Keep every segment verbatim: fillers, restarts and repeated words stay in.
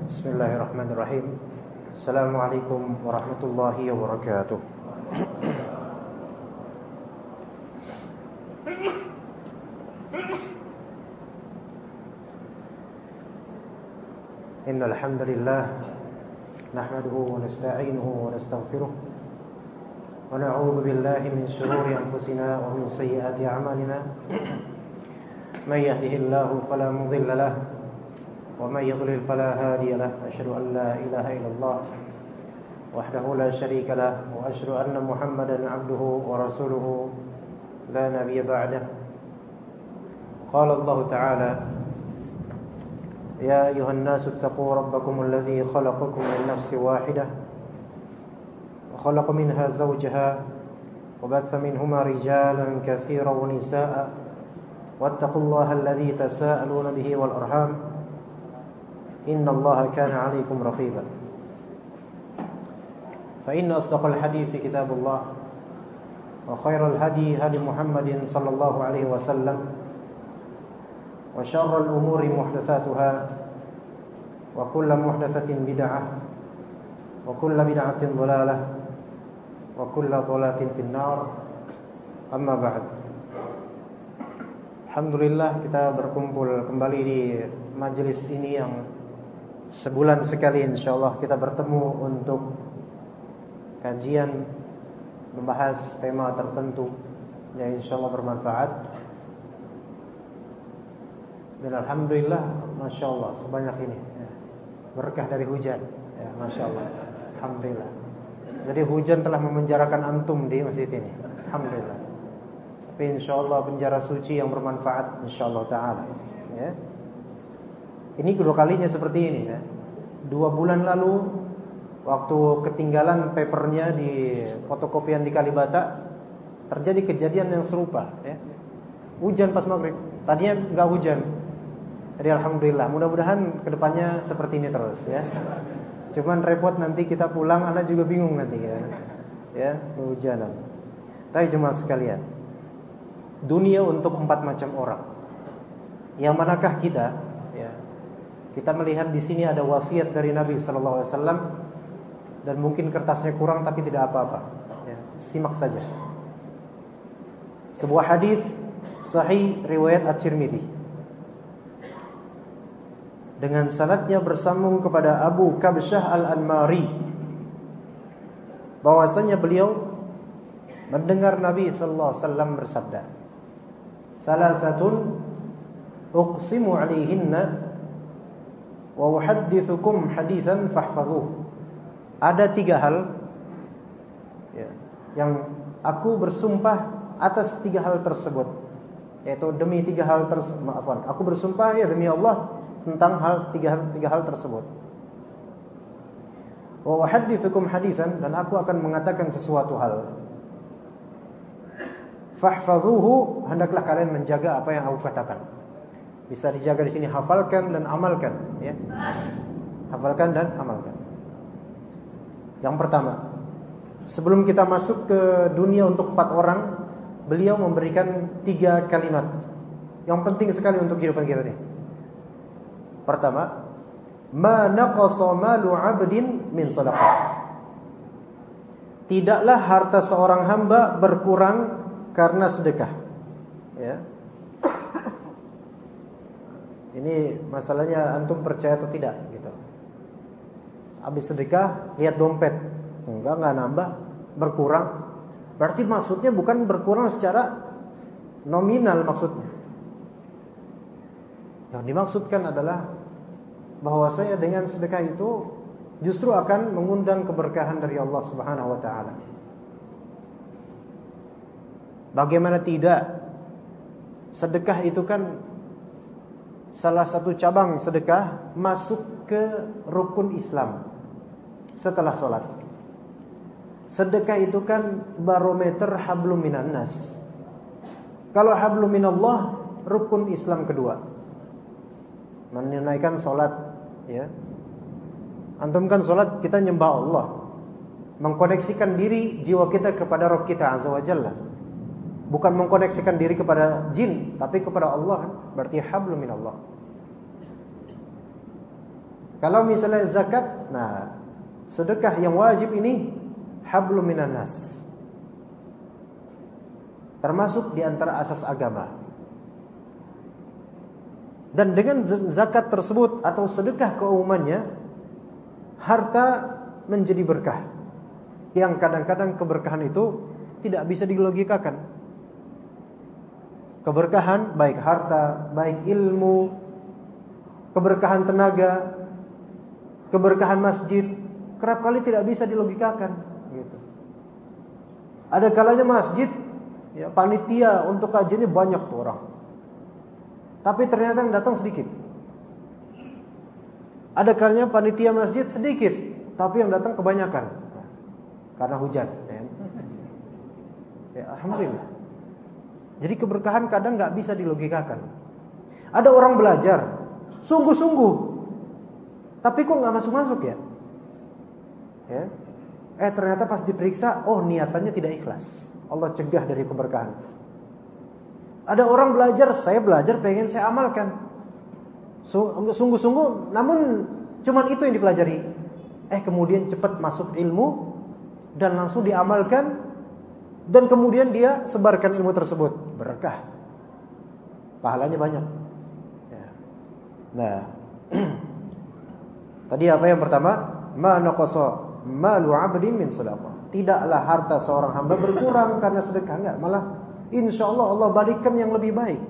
Bismillahirrahmanirrahim. Assalamualaikum warahmatullahi wabarakatuh. Innal hamdalillah nahmaduhu wa nasta'inuhu wa nastaghfiruh wa na'udzu billahi min shururi anfusina wa min sayyiati a'malina. May yahdihillahu fala mudilla lahu ومن يضلل فلا هادي له أشهد أن لا إله إلا الله وحده لا شريك له وأشهد أن محمدا عبده ورسوله لا نبي بعده. قال الله تعالى يا أيها الناس اتقوا ربكم الذي خلقكم من نفس واحدة وخلق منها زوجها وبث منهما رجالا كثيرا ونساء واتقوا الله الذي تساءلون به والأرحام إن الله كان عليكم رقيبا. فإن أصدق الحديث كتاب الله وخير الهدي هدي محمد صلى الله عليه وسلم وشر الأمور محدثاتها وكل محدثة بدعة وكل بدعة ضلالة وكل ضلالة في النار. أما بعد. Alhamdulillah kita berkumpul kembali di majelis ini yang sebulan sekali insyaallah kita bertemu untuk kajian membahas tema tertentu yang insyaallah bermanfaat. Dan alhamdulillah masyaallah sebanyak ini ya, berkah dari hujan ya, masyaallah. Alhamdulillah. Jadi hujan telah memenjarakan antum di masjid ini. Alhamdulillah. Tapi insyaallah penjara suci yang bermanfaat insyaallah taala ya. Ini kedua kalinya seperti ini ya. Dua bulan lalu waktu ketinggalan papernya di fotokopian di Kalibata terjadi kejadian yang serupa ya. Hujan pas maghrib. Tadinya enggak hujan. Jadi alhamdulillah. Mudah-mudahan kedepannya seperti ini terus ya. Cuman repot nanti kita pulang anak juga bingung nanti ya. Ya, kehujanan. Tapi jemaah sekalian, dunia untuk empat macam orang. Yang manakah kita? Ya. Kita melihat di sini ada wasiat dari Nabi sallallahu alaihi wasallam dan mungkin kertasnya kurang tapi tidak apa-apa. Ya, simak saja. Sebuah hadis sahih riwayat At-Tirmidzi dengan sanadnya bersambung kepada Abu Kabsyah Al-Anmari bahwasanya beliau mendengar Nabi sallallahu alaihi wasallam bersabda, "Thalathatun uqsimu 'alaihinna wa uhaddithukum haditsan fahfadhuh." Ada tiga hal ya, yang aku bersumpah atas tiga hal tersebut, yaitu demi tiga hal tersebut. Maafkan, aku bersumpah ya demi Allah tentang hal tiga hal tiga hal tersebut. Wa uhaddithukum haditsan, dan aku akan mengatakan sesuatu hal. Fahfadhuhu, hendaklah kalian menjaga apa yang aku katakan. Bisa dijaga di sini, hafalkan dan amalkan ya. Hafalkan dan amalkan. Yang pertama, sebelum kita masuk ke dunia untuk empat orang, beliau memberikan tiga kalimat yang penting sekali untuk kehidupan kita nih. Pertama, ma naqasa malu 'abdin min shadaqah. Tidaklah harta seorang hamba berkurang karena sedekah. Ya. Ini masalahnya antum percaya atau tidak gitu. Habis sedekah lihat dompet, enggak enggak nambah, berkurang. Berarti maksudnya bukan berkurang secara nominal maksudnya. Yang dimaksudkan adalah bahwa saya dengan sedekah itu justru akan mengundang keberkahan dari Allah Subhanahu wa taala. Bagaimana tidak? Sedekah itu kan salah satu cabang sedekah masuk ke rukun Islam setelah sholat. Sedekah itu kan barometer hablum minan nas. Kalau hablum minallah, rukun Islam kedua, menunaikan sholat ya. Antum kan sholat kita nyembah Allah, mengkoneksikan diri jiwa kita kepada Rabb kita azza wa jalla. Bukan mengkoneksikan diri kepada jin, tapi kepada Allah, berarti hablum minallah. Kalau misalnya zakat, nah sedekah yang wajib ini hablum minan nas, termasuk di antara asas agama. Dan dengan zakat tersebut atau sedekah keumumannya, harta menjadi berkah. Yang kadang-kadang keberkahan itu tidak bisa dilogikakan. Keberkahan baik harta, baik ilmu, keberkahan tenaga, keberkahan masjid, kerap kali tidak bisa dilogikakan gitu. Ada kalanya masjid, ya, panitia untuk kajiannya banyak tuh orang, tapi ternyata yang datang sedikit. Ada kalanya panitia masjid sedikit, tapi yang datang kebanyakan karena hujan. Ya, ya alhamdulillah. Jadi keberkahan kadang nggak bisa dilogikakan. Ada orang belajar sungguh-sungguh, tapi kok nggak masuk-masuk ya? Ya. Eh ternyata pas diperiksa, oh niatannya tidak ikhlas. Allah cegah dari keberkahan. Ada orang belajar, saya belajar pengen saya amalkan, sungguh-sungguh, namun cuman itu yang dipelajari. Eh kemudian cepat masuk ilmu dan langsung diamalkan, dan kemudian dia sebarkan ilmu tersebut, berkah, pahalanya banyak. Ya. Nah, tadi apa yang pertama? Ma naqasa malu 'abdin min shadaqah. Tidaklah harta seorang hamba berkurang karena sedekah, enggak, malah insyaallah Allah balikkan yang lebih baik.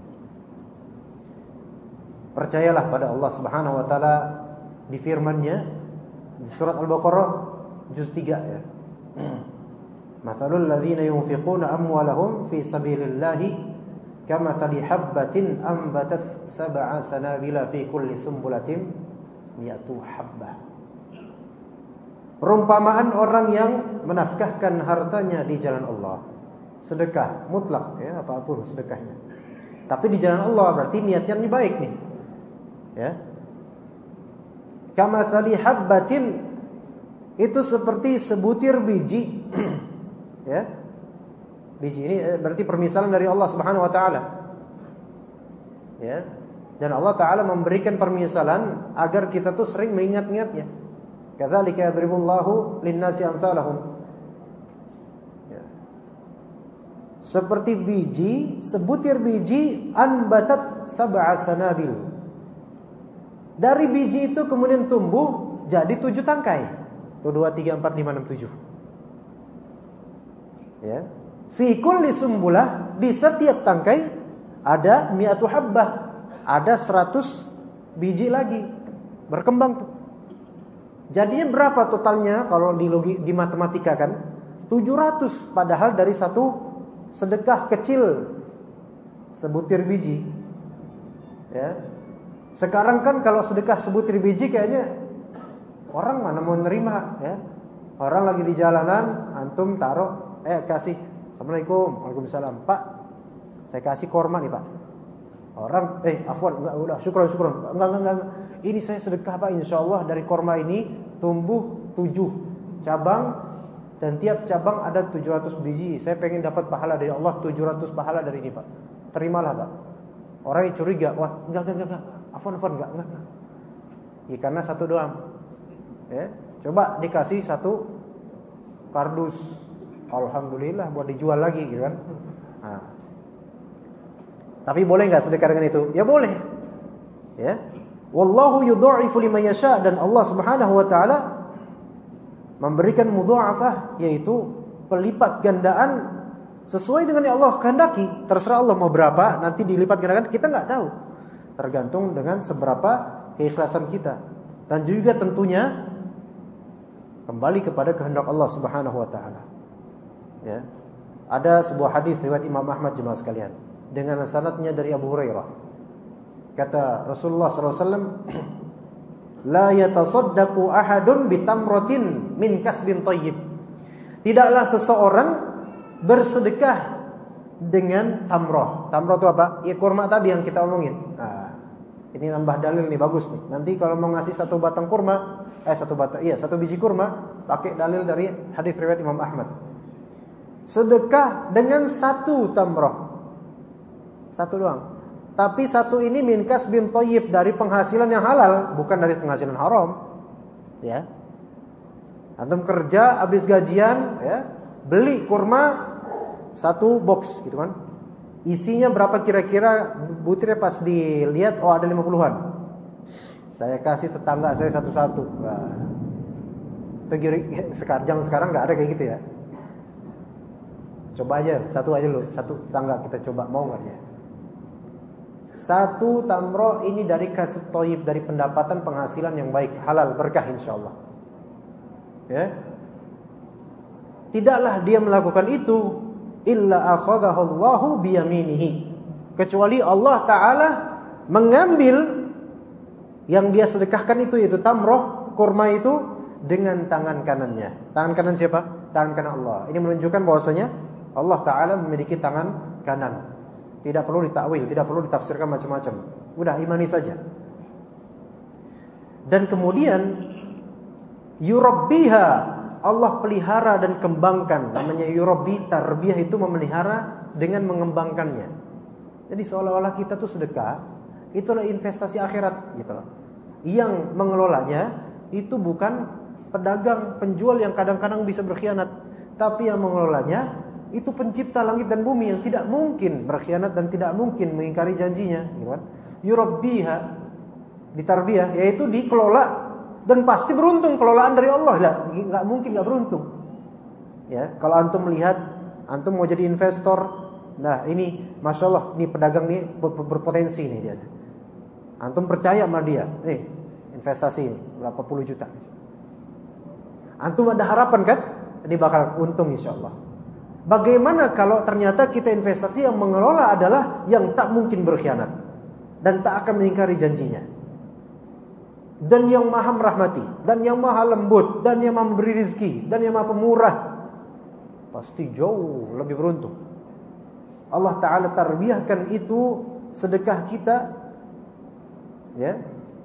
Percayalah pada Allah Subhanahu wa taala di firman-Nya di surat Al-Baqarah juz tiga ya. Mathalul ladzina yunfiquna amwalahum fi sabilillahi kamathali habbatin ambatat sab'a sanabila fi kulli sumbulatin mi'atu habbah. Perumpamaan orang yang menafkahkan hartanya di jalan Allah, sedekah mutlak ya, apapun sedekahnya, tapi di jalan Allah berarti niatnya ini baik nih ya. Kamathali habbatin, itu seperti sebutir biji ya. Biji ini berarti permisalan dari Allah Subhanahu wa taala. Ya. Dan Allah taala memberikan permisalan agar kita tuh sering mengingat-ingatnya. Kadzalika yadribullahu lin-nasi amsalahum. Ya. Seperti biji, sebutir biji anbatat sab'a sanabil. Dari biji itu kemudian tumbuh jadi tujuh tangkai. Tuh dua, tiga, empat, lima, enam, tujuh. Ya. Fi kulli sumbulah, di setiap tangkai ada mi'atu habbah, ada seratus biji lagi berkembang tuh. Jadinya berapa totalnya kalau di logi, di matematika kan? tujuh ratus, padahal dari satu sedekah kecil sebutir biji. Ya. Sekarang kan kalau sedekah sebutir biji kayaknya orang mana mau nerima ya. Orang lagi di jalanan, antum taruh, eh kasih, Assalamualaikum, Waalaikumsalam, Pak, saya kasih korma nih Pak. Orang, eh afwan, enggak, udah, syukron, syukron, enggak, enggak, enggak, ini saya sedekah Pak, insyaallah dari korma ini tumbuh tujuh cabang, dan tiap cabang ada tujuh ratus biji. Saya pengen dapat pahala dari Allah tujuh ratus pahala dari ini Pak. Terimalah Pak. Orang yang curiga, wah enggak, enggak, enggak, afwan, afwan, enggak, enggak, enggak. Ya karena satu doang. Ya, coba dikasih satu kardus, alhamdulillah buat dijual lagi gitu kan. Nah. Tapi boleh enggak sedekah dengan itu? Ya boleh. Ya. Wallahu yudha'ifu liman yasha, dan Allah Subhanahu wa taala memberikan mudha'afah, yaitu pelipat gandaan sesuai dengan yang Allah kehendaki. Terserah Allah mau berapa, nanti dilipat gandakan kita enggak tahu. Tergantung dengan seberapa keikhlasan kita. Dan juga tentunya kembali kepada kehendak Allah Subhanahu wa taala. Ya. Ada sebuah hadis riwayat Imam Ahmad jemaah sekalian dengan sanadnya dari Abu Hurairah. Kata Rasulullah sallallahu alaihi wasallam, "La yatasaddaqu ahadun bitamratin min kasbin thayyib." Tidaklah seseorang bersedekah dengan tamroh. Tamroh itu apa? Ya kurma tadi yang kita omongin. Nah, ini nambah dalil nih, bagus nih. Nanti kalau mau ngasih satu batang kurma, eh satu batang, iya satu biji kurma, pakai dalil dari hadis riwayat Imam Ahmad. Sedekah dengan satu tamroh, satu doang. Tapi satu ini min kasbin thayyib, dari penghasilan yang halal, bukan dari penghasilan haram. Ya. Antum kerja habis gajian, ya, beli kurma satu box gitu kan. Isinya berapa kira-kira butirnya, pas dilihat oh ada lima puluhan. Saya kasih tetangga saya satu-satu. Wah. Sekarang sekarang enggak ada kayak gitu ya. Coba aja, satu aja lu, satu tetangga kita coba, mau enggak ya? Satu tamroh ini dari kasb thayyib, dari pendapatan penghasilan yang baik, halal, berkah insyaallah. Ya. Tidaklah dia melakukan itu illa akhadahu Allahu biyaminihi, kecuali Allah taala mengambil yang dia sedekahkan itu, yaitu tamroh, kurma itu, dengan tangan kanannya. Tangan kanan siapa? Tangan kanan Allah. Ini menunjukkan bahwasanya Allah taala memiliki tangan kanan. Tidak perlu ditakwil, tidak perlu ditafsirkan macam-macam. Udah imani saja. Dan kemudian yurabbiha, Allah pelihara dan kembangkan. Namanya yurabbi, tarbiyah itu memelihara dengan mengembangkannya. Jadi seolah-olah kita tuh sedekah, itulah investasi akhirat gitu loh. Yang mengelolanya itu bukan pedagang, penjual yang kadang-kadang bisa berkhianat, tapi yang mengelolanya itu pencipta langit dan bumi yang tidak mungkin berkhianat dan tidak mungkin mengingkari janjinya, gitu kan? Yurabbiha, ditarbiyah, yaitu dikelola dan pasti beruntung, kelolaan dari Allah lah, enggak mungkin enggak beruntung. Ya, kalau antum melihat antum mau jadi investor, nah ini Masya Allah, nih pedagang nih berpotensi nih dia. Antum percaya sama dia, nih investasi ini berapa puluh juta. Antum ada harapan kan? Ini bakal untung insya Allah. Bagaimana kalau ternyata kita investasi yang mengelola adalah yang tak mungkin berkhianat dan tak akan mengingkari janjinya, dan yang maha merahmati, dan yang maha lembut, dan yang maha memberi rezeki, dan yang maha pemurah, pasti jauh lebih beruntung. Allah Ta'ala tarbiyahkan itu sedekah kita, ya,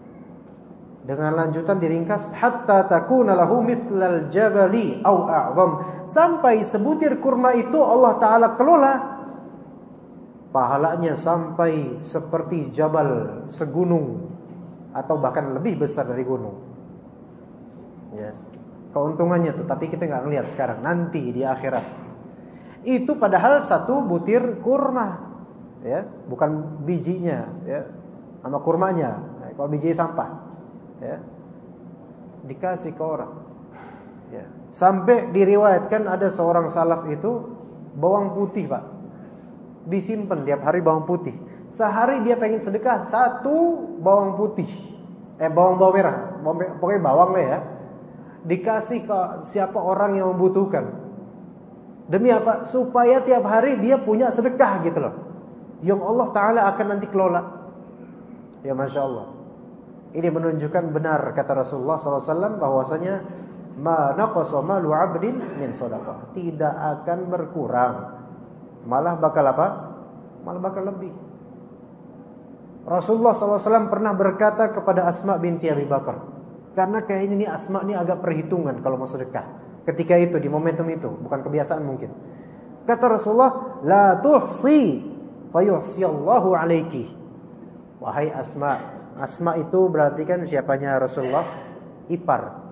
dengan lanjutan diringkas hatta takuna lahu mithlal jabali au a'zam, sampai sebutir kurma itu Allah Ta'ala kelola pahalanya sampai seperti jabal, segunung, atau bahkan lebih besar dari gunung. Ya, keuntungannya tuh, tapi kita nggak ngelihat sekarang, nanti di akhirat. Itu padahal satu butir kurma, ya, bukan bijinya, ya, sama kurmanya. Nah, kalau biji sampah, ya, dikasih ke orang, ya. Sampai diriwayatkan ada seorang salaf itu bawang putih, Pak, disimpan tiap hari bawang putih. Sehari dia pengen sedekah satu bawang putih, eh bawang bawang merah, bawang, pokoknya bawang lah ya, dikasih ke siapa orang yang membutuhkan. Demi apa? Supaya tiap hari dia punya sedekah gitu loh, yang Allah Ta'ala akan nanti kelola. Ya Masya Allah. Ini menunjukkan benar kata Rasulullah sallallahu alaihi wasallam bahwasanya ma naqasa malu 'abdin min shadaqah, tidak akan berkurang, malah bakal apa? Malah bakal lebih. Rasulullah sallallahu alaihi wasallam pernah berkata kepada Asma binti Abi Bakar, karena kayaknya ini Asma ini agak perhitungan kalau mau sedekah. Ketika itu, di momentum itu, bukan kebiasaan mungkin. Kata Rasulullah, la tuhsi fayuhsiyallahu alaiki. Wahai Asma, Asma itu berarti kan siapanya Rasulullah? Ipar.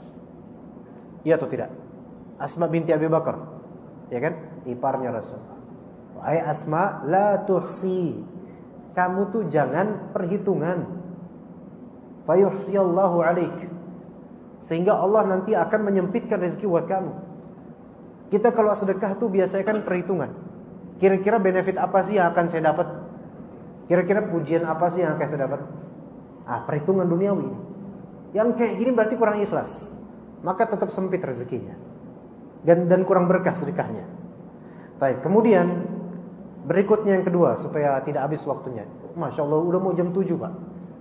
Iya atau tidak? Asma binti Abi Bakar, ya kan? Iparnya Rasulullah. Wahai Asma, la tuhsi, kamu tuh jangan perhitungan. Fayuhsiyallahu alaik, sehingga Allah nanti akan menyempitkan rezeki buat kamu. Kita kalau sedekah tuh biasanya kan perhitungan. Kira-kira benefit apa sih yang akan saya dapat? Kira-kira pujian apa sih yang akan saya dapat? Ah, perhitungan duniawi. Yang kayak gini berarti kurang ikhlas, maka tetap sempit rezekinya, dan dan kurang berkah sedekahnya. Baik, kemudian berikutnya yang kedua, supaya tidak habis waktunya. Masya Allah, udah mau jam tujuh, Pak.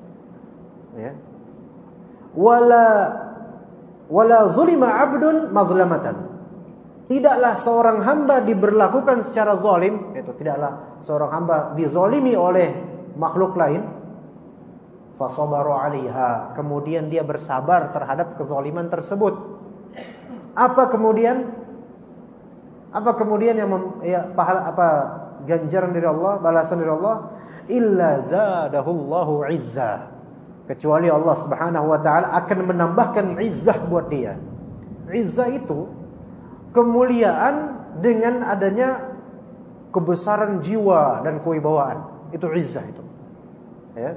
Ya. Wala wala zulima 'abdun mazlamatan. Tidaklah seorang hamba diberlakukan secara zalim, yaitu tidaklah seorang hamba dizalimi oleh makhluk lain, fasabaru 'alaiha, kemudian dia bersabar terhadap kezaliman tersebut. Apa kemudian? Apa kemudian yang mem, ya, pahala apa ganjaran dari Allah, balasan dari Allah? illa zadahullahu izza. Kecuali Allah Subhanahu wa taala akan menambahkan izzah buat dia. Izzah itu kemuliaan dengan adanya kebesaran jiwa dan kewibawaan. Itu izzah itu. Ya.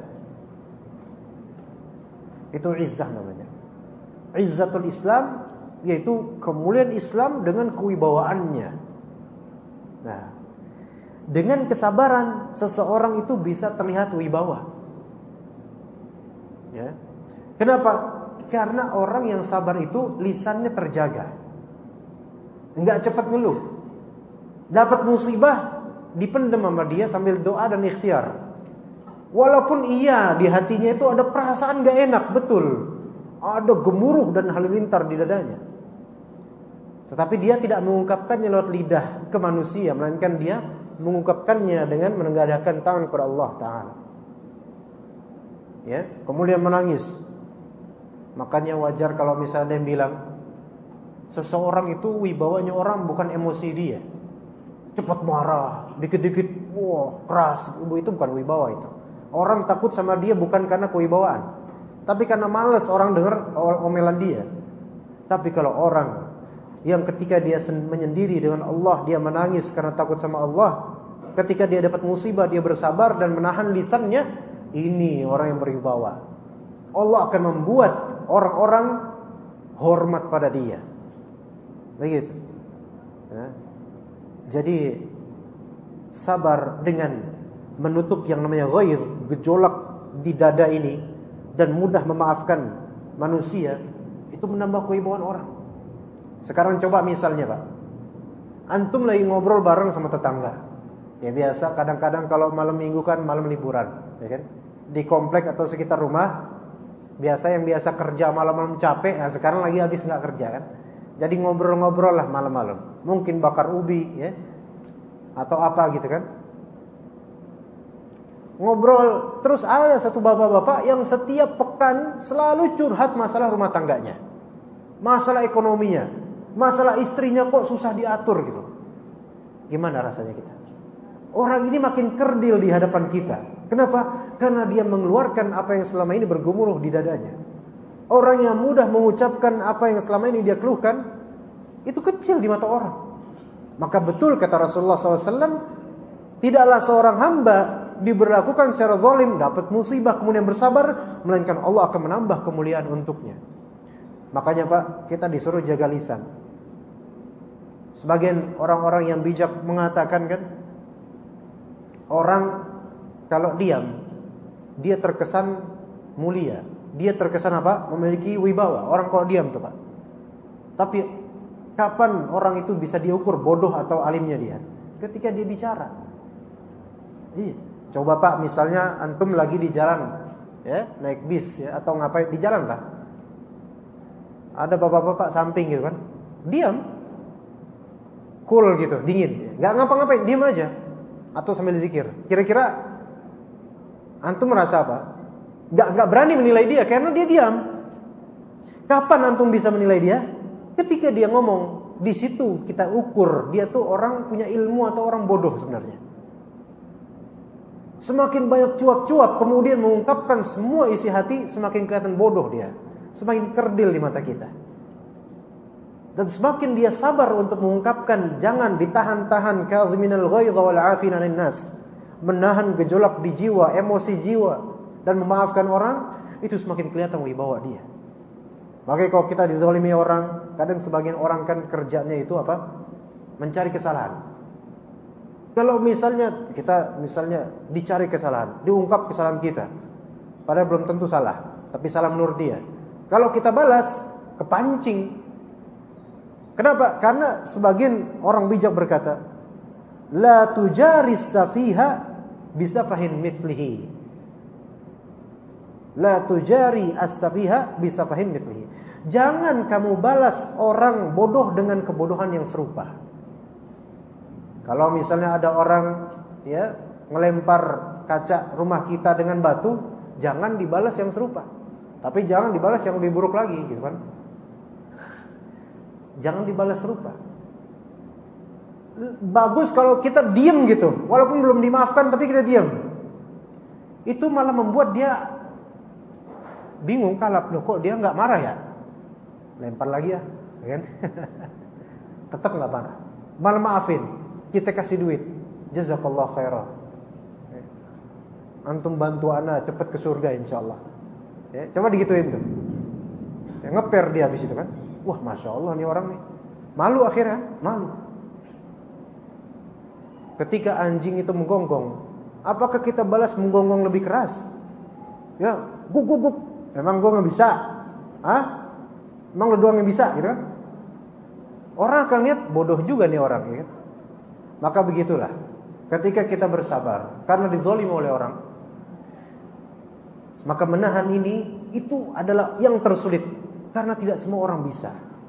Itu izzah namanya. Izzatul Islam yaitu kemuliaan Islam dengan kewibawaannya. Nah, dengan kesabaran seseorang itu bisa terlihat wibawa. Ya. Kenapa? Karena orang yang sabar itu lisannya terjaga. Enggak cepat ngeluh. Dapat musibah dipendam sama dia sambil doa dan ikhtiar. Walaupun iya di hatinya itu ada perasaan enggak enak, betul. Ada gemuruh dan halilintar di dadanya. Tetapi dia tidak mengungkapkannya lewat lidah ke manusia, melainkan dia mengungkapkannya dengan menengadahkan tangan kepada Allah Ta'ala. Ya, kemudian menangis. Makanya wajar kalau misalnya dia bilang, seseorang itu wibawanya orang bukan emosi dia. Cepat marah, dikit-dikit, wah keras, itu bukan wibawa itu. Orang takut sama dia bukan karena kewibawaan, tapi karena malas orang dengar omelan dia. Tapi kalau orang yang ketika dia menyendiri dengan Allah, dia menangis karena takut sama Allah, ketika dia dapat musibah dia bersabar dan menahan lisannya, ini orang yang berwibawa. Allah akan membuat orang-orang hormat pada dia. Begitu. Ya. Jadi sabar dengan menutup yang namanya ghair, gejolak di dada ini, dan mudah memaafkan manusia, itu menambah kewibawaan orang. Sekarang coba misalnya Pak, antum lagi ngobrol bareng sama tetangga. Ya biasa kadang-kadang kalau malam minggu kan malam liburan, ya kan? Di komplek atau sekitar rumah, biasa yang biasa kerja malam-malam capek, nah sekarang lagi habis nggak kerja kan? Jadi ngobrol-ngobrol lah malam-malam. Mungkin bakar ubi, ya, atau apa gitu kan? Ngobrol terus ada satu bapak-bapak yang setiap pekan selalu curhat masalah rumah tangganya, masalah ekonominya. Masalah istrinya kok susah diatur gitu. Gimana rasanya kita? Orang ini makin kerdil di hadapan kita. Kenapa? Karena dia mengeluarkan apa yang selama ini bergemuruh di dadanya. Orang yang mudah mengucapkan apa yang selama ini dia keluhkan, itu kecil di mata orang. Maka betul kata Rasulullah shallallahu alaihi wasallam, tidaklah seorang hamba diberlakukan secara zalim, dapat musibah kemudian bersabar, melainkan Allah akan menambah kemuliaan untuknya. Makanya Pak, kita disuruh jaga lisan. Sebagian orang-orang yang bijak mengatakan kan, orang kalau diam, dia terkesan mulia. Dia terkesan apa? Memiliki wibawa. Orang kalau diam tuh Pak. Tapi kapan orang itu bisa diukur bodoh atau alimnya dia? Ketika dia bicara. Iya. Coba Pak, misalnya antum lagi di jalan, ya, naik bis ya, atau ngapain di jalan lah. Ada bapak-bapak samping gitu kan, diam, cool gitu, dingin, nggak ngapa-ngapain, diam aja, atau sambil zikir. Kira-kira antum merasa apa? Nggak nggak berani menilai dia karena dia diam. Kapan antum bisa menilai dia? Ketika dia ngomong. Di situ kita ukur dia tuh orang punya ilmu atau orang bodoh sebenarnya. Semakin banyak cuap-cuap kemudian mengungkapkan semua isi hati, semakin kelihatan bodoh dia, semakin kerdil di mata kita. Dan semakin dia sabar untuk mengungkapkan, jangan ditahan-tahan, kaziminal ghaidha wal 'afina 'anil nas, menahan gejolak di jiwa, emosi jiwa, dan memaafkan orang, itu semakin kelihatan wibawa dia. Makanya kalau kita dizalimi orang, kadang sebagian orang kan kerjanya itu apa? Mencari kesalahan. Kalau misalnya kita misalnya dicari kesalahan, diungkap kesalahan kita, padahal belum tentu salah, tapi salah menurut dia. Kalau kita balas, kepancing. Kenapa? Karena sebagian orang bijak berkata, la tujaris safiha bisafahin mithlihi. La tujari as-safiha bisafahin mithlihi. Jangan kamu balas orang bodoh dengan kebodohan yang serupa. Kalau misalnya ada orang ya ngelempar kaca rumah kita dengan batu, jangan dibalas yang serupa. Tapi jangan dibalas yang lebih buruk lagi, gitu kan? Jangan dibalas serupa. Bagus kalau kita diam gitu, walaupun belum dimaafkan tapi kita diam. itu malah membuat dia bingung, kalap, loh kok dia nggak marah ya? Lempar lagi ya, kan? Tetap nggak marah, malah maafin, kita kasih duit, jazakallah khairan. Antum bantu ana cepat ke surga insyaallah. Ya, coba digituin tuh. Ya, ngeper dia habis itu kan. Wah, masya Allah nih orang nih. Malu akhirnya, malu. Ketika anjing itu menggonggong, apakah kita balas menggonggong lebih keras? Ya, guk guk guk. Emang gua nggak bisa? Hah? Emang lu doang yang bisa, gitu kan? Orang akan lihat bodoh juga nih orang, ya. Maka begitulah. Ketika kita bersabar karena dizalimi oleh orang, maka menahan ini itu adalah yang tersulit karena tidak semua orang bisa.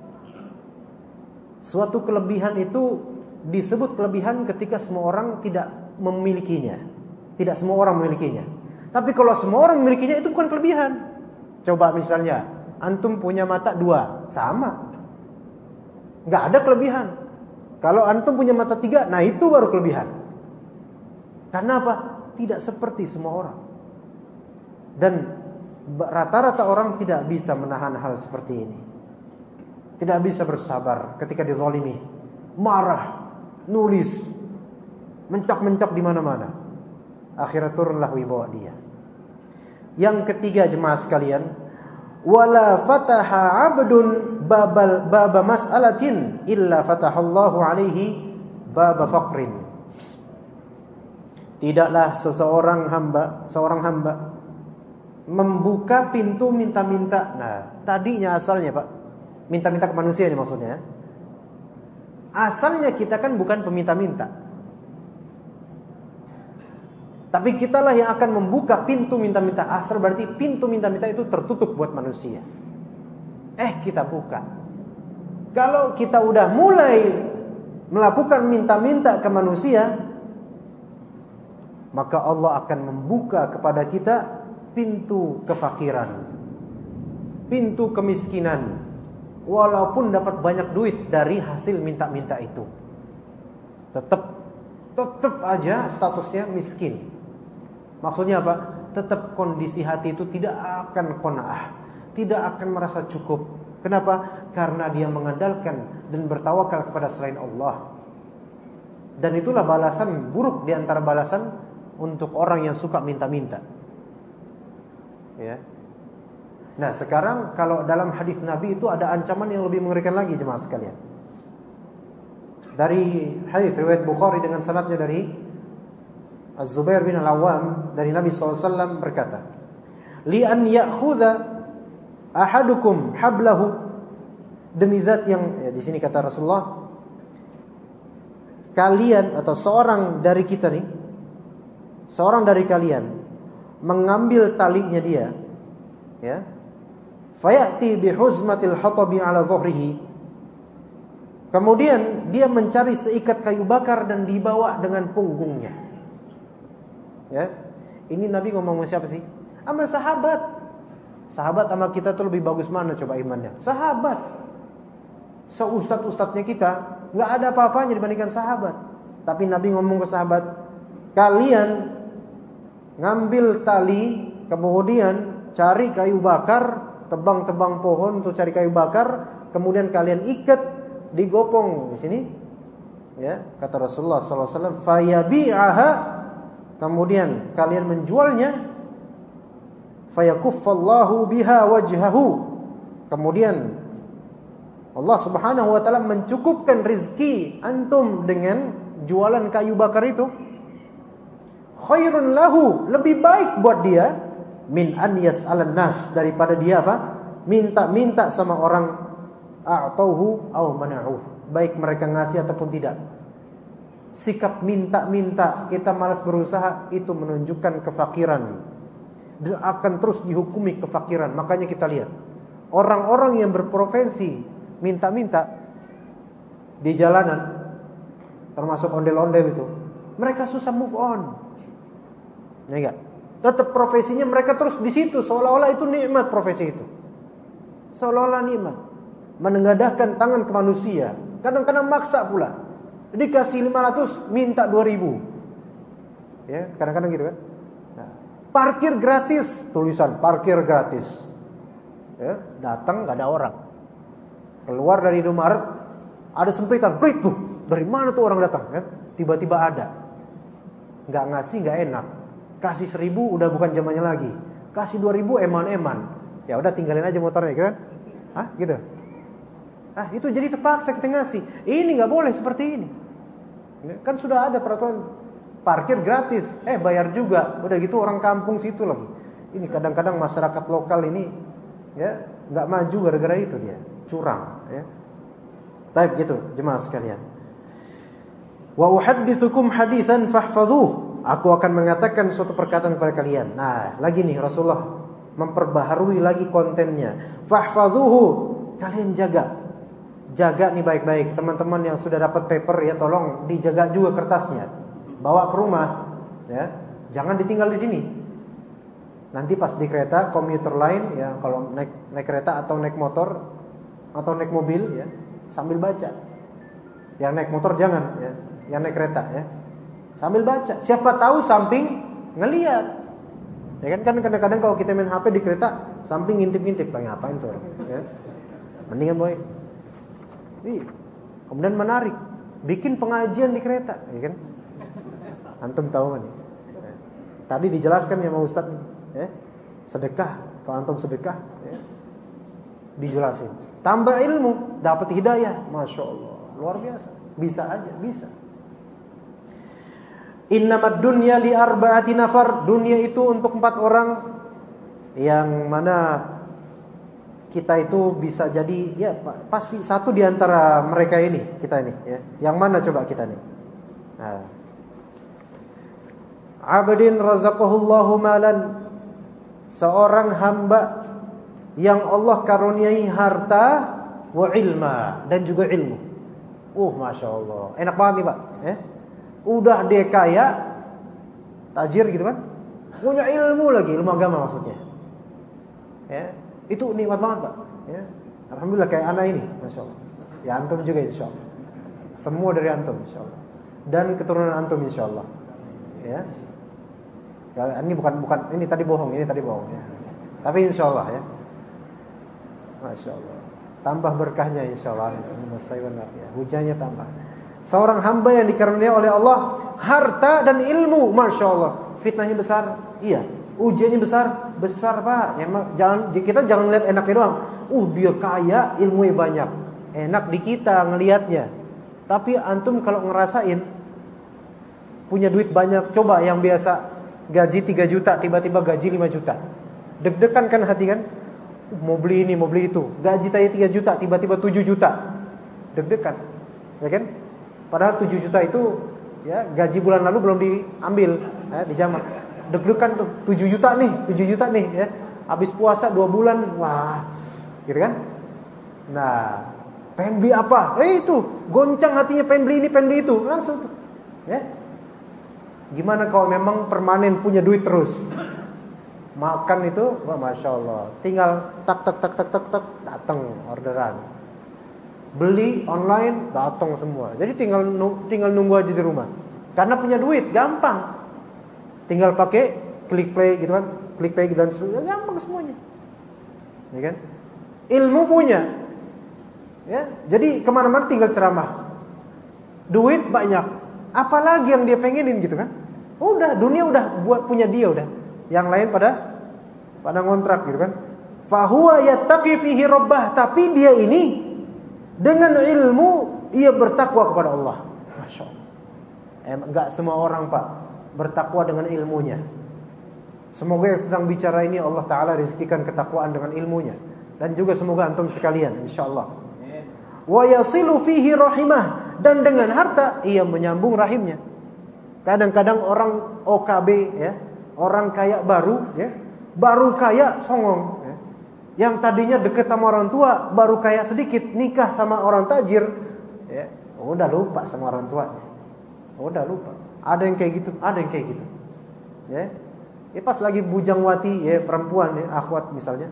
Suatu kelebihan itu disebut kelebihan ketika semua orang tidak memilikinya. Tidak semua orang memilikinya. Tapi kalau semua orang memilikinya itu bukan kelebihan. Coba misalnya antum punya mata dua, sama, nggak ada kelebihan. Kalau antum punya mata tiga, nah itu baru kelebihan. Karena apa? Tidak seperti semua orang. Dan rata-rata orang tidak bisa menahan hal seperti ini. Tidak bisa bersabar ketika dizalimi, marah, nulis, mencak-mencak di mana-mana. Akhirnya turunlah wibawa dia. Yang ketiga jemaah sekalian, wala fataha 'abdun babal baba mas'alatin illa fatahallahu alaihi baba faqrin. Tidaklah seseorang hamba, seorang hamba membuka pintu minta-minta. Nah, tadinya asalnya Pak, minta-minta ke manusia ini maksudnya. Asalnya kita kan bukan peminta-minta. Tapi kitalah yang akan membuka pintu minta-minta. Asal berarti pintu minta-minta itu tertutup buat manusia. Eh, kita buka. Kalau kita udah mulai melakukan minta-minta ke manusia, maka Allah akan membuka kepada kita pintu kefakiran, pintu kemiskinan, walaupun dapat banyak duit dari hasil minta-minta itu, tetap tetap aja statusnya miskin. Maksudnya apa? Tetap kondisi hati itu tidak akan qanaah, tidak akan merasa cukup. Kenapa? Karena dia mengandalkan dan bertawakal kepada selain Allah. Dan itulah balasan buruk di antara balasan untuk orang yang suka minta-minta. Ya. Nah, sekarang kalau dalam hadis Nabi itu ada ancaman yang lebih mengerikan lagi jemaah sekalian. Dari hadis riwayat Bukhari dengan sanadnya dari Az-Zubair bin Al-Awwam dari Nabi sallallahu alaihi wasallam berkata, "Li an ya'khudha ahadukum hablahu." Demi zat yang ya, di sini kata Rasulullah, kalian atau seorang dari kita nih, seorang dari kalian mengambil talinya dia, ya. Fayati bihuzmatil hatabi ala dhuhrihi. Kemudian dia mencari seikat kayu bakar dan dibawa dengan punggungnya. Ya. Ini Nabi ngomong sama siapa sih? Sama sahabat. Sahabat sama kita tuh lebih bagus mana coba imannya? Sahabat. Seustad-ustadnya kita enggak ada apa-apanya dibandingkan sahabat. Tapi Nabi ngomong ke sahabat, kalian ngambil tali, kemudian cari kayu bakar, tebang-tebang pohon untuk cari kayu bakar, kemudian kalian ikat, digopong di sini. Ya, kata Rasulullah sallallahu alaihi wasallam, fayabi'aha, kemudian kalian menjualnya, fayakuffallahu biha wajhahu, kemudian Allah Subhanahu wa taala mencukupkan rizki antum dengan jualan kayu bakar itu. Khairun lahu, lebih baik buat dia, min an yas'alan nas, daripada dia apa? Minta-minta sama orang, a'tauhu aw mana'uh, baik mereka ngasih ataupun tidak. Sikap minta-minta, kita malas berusaha, itu menunjukkan kefakiran. Dan akan terus dihukumi kefakiran. Makanya kita lihat orang-orang yang berprofesi minta-minta di jalanan, termasuk ondel-ondel itu, mereka susah move on. Ya enggak? Tetap profesinya mereka terus di situ, seolah-olah itu nikmat profesi itu. Seolah-olah nikmat. Menengadahkan tangan ke manusia. Kadang-kadang maksa pula. Dikasih lima ratus, minta dua ribu. Ya, kadang-kadang gitu kan. Nah, Parkir gratis, tulisan parkir gratis. Ya, datang nggak ada orang. Keluar dari Indomaret, ada sempritan, prit tuh. Dari mana tuh orang datang? Ya, tiba-tiba ada. Nggak ngasih nggak enak. Kasih seribu udah bukan zamannya lagi. Kasih dua ribu eman-eman. Ya udah tinggalin aja motornya, kan? Hah, gitu. Ah, itu jadi terpaksa kita ngasih. Ini nggak boleh seperti ini. Kan sudah ada peraturan parkir gratis, eh bayar juga. Udah gitu orang kampung situ lagi. Ini kadang-kadang masyarakat lokal ini ya nggak maju gara-gara itu dia curang. Ya. Baik gitu, jemaah sekalian. Wa uhadditsukum haditsan fahfadhuh. Aku akan mengatakan suatu perkataan kepada kalian. Nah, lagi nih Rasulullah memperbaharui lagi kontennya. Fahfadhuhu, kalian jaga. Jaga nih baik-baik. Teman-teman yang sudah dapat paper ya tolong dijaga juga kertasnya. Bawa ke rumah ya. Jangan ditinggal di sini. Nanti pas di kereta komuter lain ya, kalau naik naik kereta atau naik motor atau naik mobil ya, sambil baca. Yang naik motor jangan ya, yang naik kereta ya. Sambil baca. Siapa tahu samping ngelihat. Ya kan kan kadang-kadang kalau kita main H P di kereta samping ngintip-ngintip lagi ngapain tuh orang ya. Mendingan boy. Ih, kemudian menarik, bikin pengajian di kereta, ya kan? Antum tahu kan? Ya. Tadi dijelaskan ya sama Ustaz, ya. Sedekah, kalau antum sedekah, ya. Dijelasin. Tambah ilmu, dapat hidayah, masya Allah, luar biasa. Bisa aja, bisa. Innamad dunya li arba'ati nafar. Dunia itu untuk empat orang, yang mana kita itu bisa jadi ya pasti satu di antara mereka ini, kita ini ya. Yang mana coba kita nih? Nah. Abdin razaqahullahu malan. Seorang hamba yang Allah karuniai harta wa ilma dan juga ilmu. Uh, masya Allah, enak banget nih Pak. Eh? Udah dia kaya, tajir gitu kan? Punya ilmu lagi, ilmu agama maksudnya. Ya. Itu nikmat banget Pak ya. Alhamdulillah kayak anak ini, masya Allah. Ya antum juga insya Allah. Semua dari antum insya Allah. Dan keturunan antum insya Allah. Ya. Ya ini bukan bukan ini tadi bohong, ini tadi bohong ya. Tapi insya Allah ya. Masya Allah. Tambah berkahnya insya Allah. Ya. Hujannya tambah. Seorang hamba yang dikaruniai oleh Allah harta dan ilmu, masya Allah. Fitnahnya besar, iya. Ujiannya besar, besar Pak. Ya, jangan kita jangan lihat enaknya doang. Uh, dia kaya, ilmunya banyak. Enak di kita ngelihatnya. Tapi antum kalau ngerasain punya duit banyak, coba yang biasa gaji tiga juta tiba-tiba gaji lima juta. Deg-degan kan hati kan? Uh, mau beli ini, mau beli itu. Gaji tadi tiga juta tiba-tiba tujuh juta. Deg-degan. Ya kan? Padahal tujuh juta itu ya gaji bulan lalu belum diambil, ya, dijamak. Deg-degan tuh tujuh juta nih, tujuh juta nih ya. Habis puasa dua bulan, wah. Gitu kan? Nah, pengen beli apa? Eh itu, goncang hatinya pengen beli ini, pengen beli itu, langsung tuh. Ya. Gimana kalau memang permanen punya duit terus? Makan itu, wah masya Allah. Tinggal tak tak tak tak tak tak datang orderan. Beli online datang semua. Jadi tinggal tinggal nunggu aja di rumah. Karena punya duit, gampang. Tinggal pakai klik play gitu kan, klik play dan seterusnya, gampang semuanya. Ya kan? Ilmu punya. Ya, jadi kemana-mana tinggal ceramah. Duit banyak. Apalagi yang dia pengenin gitu kan? Udah, dunia udah buat punya dia udah. Yang lain pada pada ngontrak gitu kan. Fahuwa yattaqi fihi rabbah, tapi dia ini dengan ilmu ia bertakwa kepada Allah. Masya Allah. Eh, enggak semua orang Pak bertakwa dengan ilmunya. Semoga yang sedang bicara ini Allah Ta'ala rizkikan ketakwaan dengan ilmunya. Dan juga semoga antum sekalian insyaAllah. Wa yasilu fihi rahimah. Dan dengan harta ia menyambung rahimnya. Kadang-kadang orang O K B ya, orang kaya baru ya, baru kaya songong ya. Yang tadinya dekat sama orang tua baru kaya sedikit, nikah sama orang tajir ya, udah lupa sama orang tuanya. Udah lupa. Ada yang kayak gitu, ada yang kayak gitu. Ya. Ya pas lagi bujangwati ya perempuan ya, akhwat misalnya.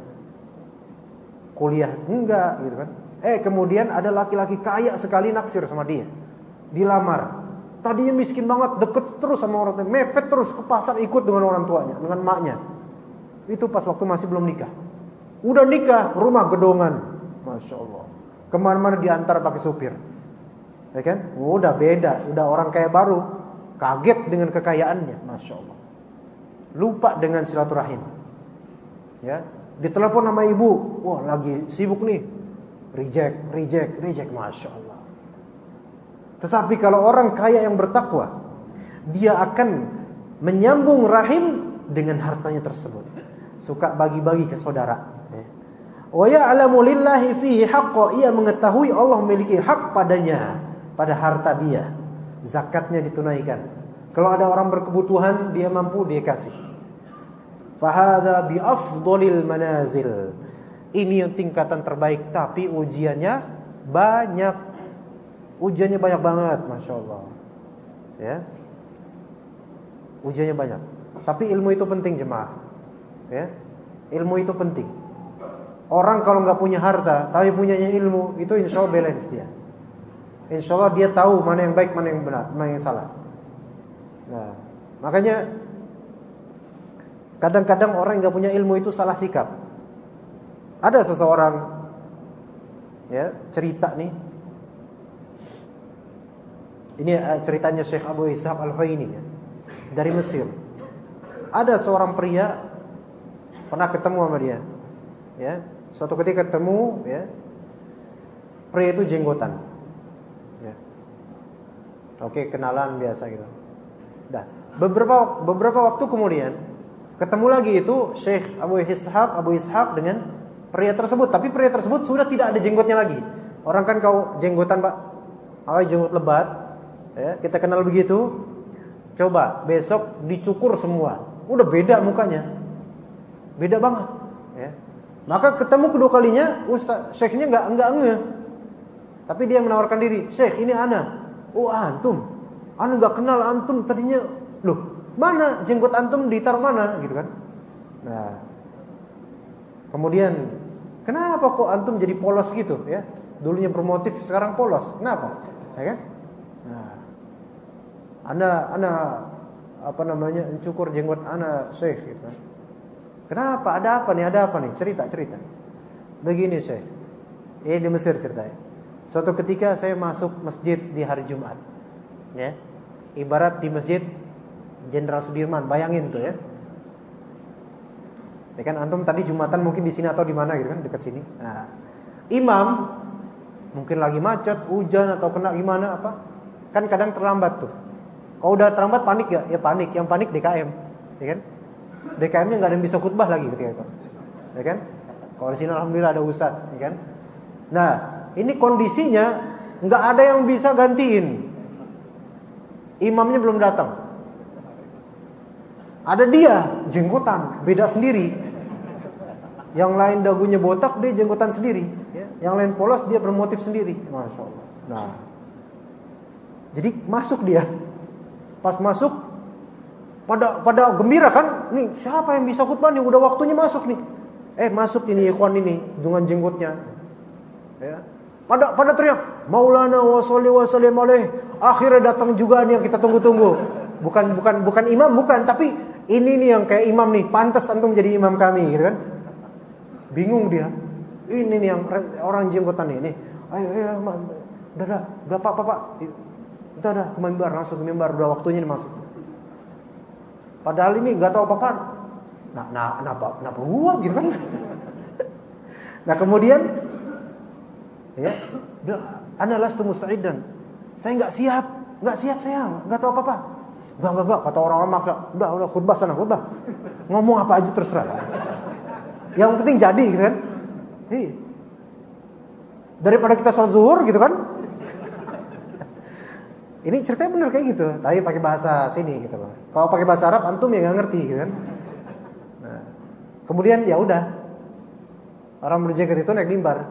Kuliah enggak gitu kan. Eh kemudian ada laki-laki kaya sekali naksir sama dia. Dilamar. Tadinya miskin banget, deket terus sama orang tua, mepet terus ke pasar ikut dengan orang tuanya, dengan maknya. Itu pas waktu masih belum nikah. Udah nikah, rumah gedongan, masya Allah. Kemana-mana diantar pakai supir, ya kan? Udah beda, udah orang kaya baru, kaget dengan kekayaannya, masya Allah. Lupa dengan silaturahim. Ya, ditelepon sama ibu, wah lagi sibuk nih, reject, reject, reject, masya Allah. Tetapi kalau orang kaya yang bertakwa, dia akan menyambung rahim dengan hartanya tersebut. Suka bagi-bagi ke saudara. Wa ya'lamu lillahi fihi haqqan, ia mengetahui Allah memiliki hak padanya, pada harta dia. Zakatnya ditunaikan. Kalau ada orang berkebutuhan, dia mampu, dia kasih. Fahadha bi afdhalil manazil. Ini yang tingkatan terbaik, tapi ujiannya banyak. Ujiannya banyak banget, masya Allah. Ya, ujiannya banyak. Tapi ilmu itu penting jemaah. Ya, ilmu itu penting. Orang kalau nggak punya harta, tapi punyanya ilmu, itu insya Allah balance dia. Insya Allah dia tahu mana yang baik, mana yang benar, mana yang salah. Nah, makanya kadang-kadang orang yang nggak punya ilmu itu salah sikap. Ada seseorang, ya, cerita nih. Ini ceritanya Syekh Abu Ishaq Al-Huwaini, ya, dari Mesir. Ada seorang pria pernah ketemu sama dia, ya. Suatu ketika ketemu, ya, pria itu jenggotan, ya. Oke, kenalan biasa gitu. Dah, beberapa beberapa waktu kemudian ketemu lagi itu Syekh Abu Ishaq Abu Ishaq dengan pria tersebut, tapi pria tersebut sudah tidak ada jenggotnya lagi. Orang kan kau jenggotan, Pak, awalnya jenggot lebat, ya, kita kenal begitu. Coba besok dicukur semua, udah beda mukanya, beda banget, ya. Maka ketemu kedua kalinya, Ustaz Syekhnya nggak nggak nge, tapi dia menawarkan diri, Syekh ini ana, oh antum, ana nggak kenal antum tadinya, loh mana jenggot antum ditaruh mana, gitu kan? Nah, kemudian kenapa kok antum jadi polos gitu, ya? Dulunya bermotif, sekarang polos, kenapa? Ya kan? Nah, ana ana apa namanya mencukur jenggot ana Syekh, gitu kan? Kenapa? Ada apa nih? Ada apa nih? Cerita-cerita. Begini, Syekh. Ini di Mesir ceritanya. Suatu ketika saya masuk masjid di hari Jumat, ya. Ibarat di masjid Jenderal Sudirman, bayangin tuh, ya. Ya kan antum tadi Jumatan mungkin di sini atau di mana gitu kan, dekat sini. Nah, imam mungkin lagi macet, hujan atau kena gimana apa? Kan kadang terlambat tuh. Kalau udah terlambat panik gak? Ya panik. Yang panik D K M, ya kan? D K M-nya nggak ada yang bisa khutbah lagi ketika itu, ya kan? Kalau di sini alhamdulillah ada ustaz, ya kan? Nah, ini kondisinya nggak ada yang bisa gantiin. Imamnya belum datang. Ada dia jenggotan, beda sendiri. Yang lain dagunya botak, dia jenggotan sendiri. Ya. Yang lain polos, dia bermotif sendiri. Masya Allah. Nah, jadi masuk dia. Pas masuk. Pada pada gembira kan, nih siapa yang bisa khutbah nih, udah waktunya masuk nih. Eh masuk ini ikhwan ini dengan jenggotnya. Ya. Pada pada teriak, Maulana wa sholli wa sallim alaih. Akhirnya datang juga nih yang kita tunggu-tunggu. Bukan bukan bukan imam, bukan, tapi ini nih yang kayak imam nih, pantas antum jadi imam kami, gitu kan. Bingung dia. Ini nih yang orang jenggotan nih, nih. Ayo ayo, udah dah, udah Pak, Pak, Pak. Udah dah, ke mimbar, langsung ke mimbar, udah waktunya nih masuk. Padahal ini nggak tahu apa-apa. Nah, nah, kenapa, kenapa gua gitu kan? Nah kemudian, ya, ana lastu musta'idan. Saya nggak siap, nggak siap saya, nggak tahu apa-apa. Nggak, nggak, nggak. Kata orang-orang maksa, udah, udah khutbah sana, khutbah. Ngomong apa aja terserah. Yang penting jadi, gitu kan? Hi. Daripada kita sholat zuhur, gitu kan? Ini ceritanya benar kayak gitu, tapi pakai bahasa sini gitu loh. Kalau pakai bahasa Arab antum ya nggak ngerti gitu kan. Nah, kemudian ya udah, orang berjenggot itu naik mimbar.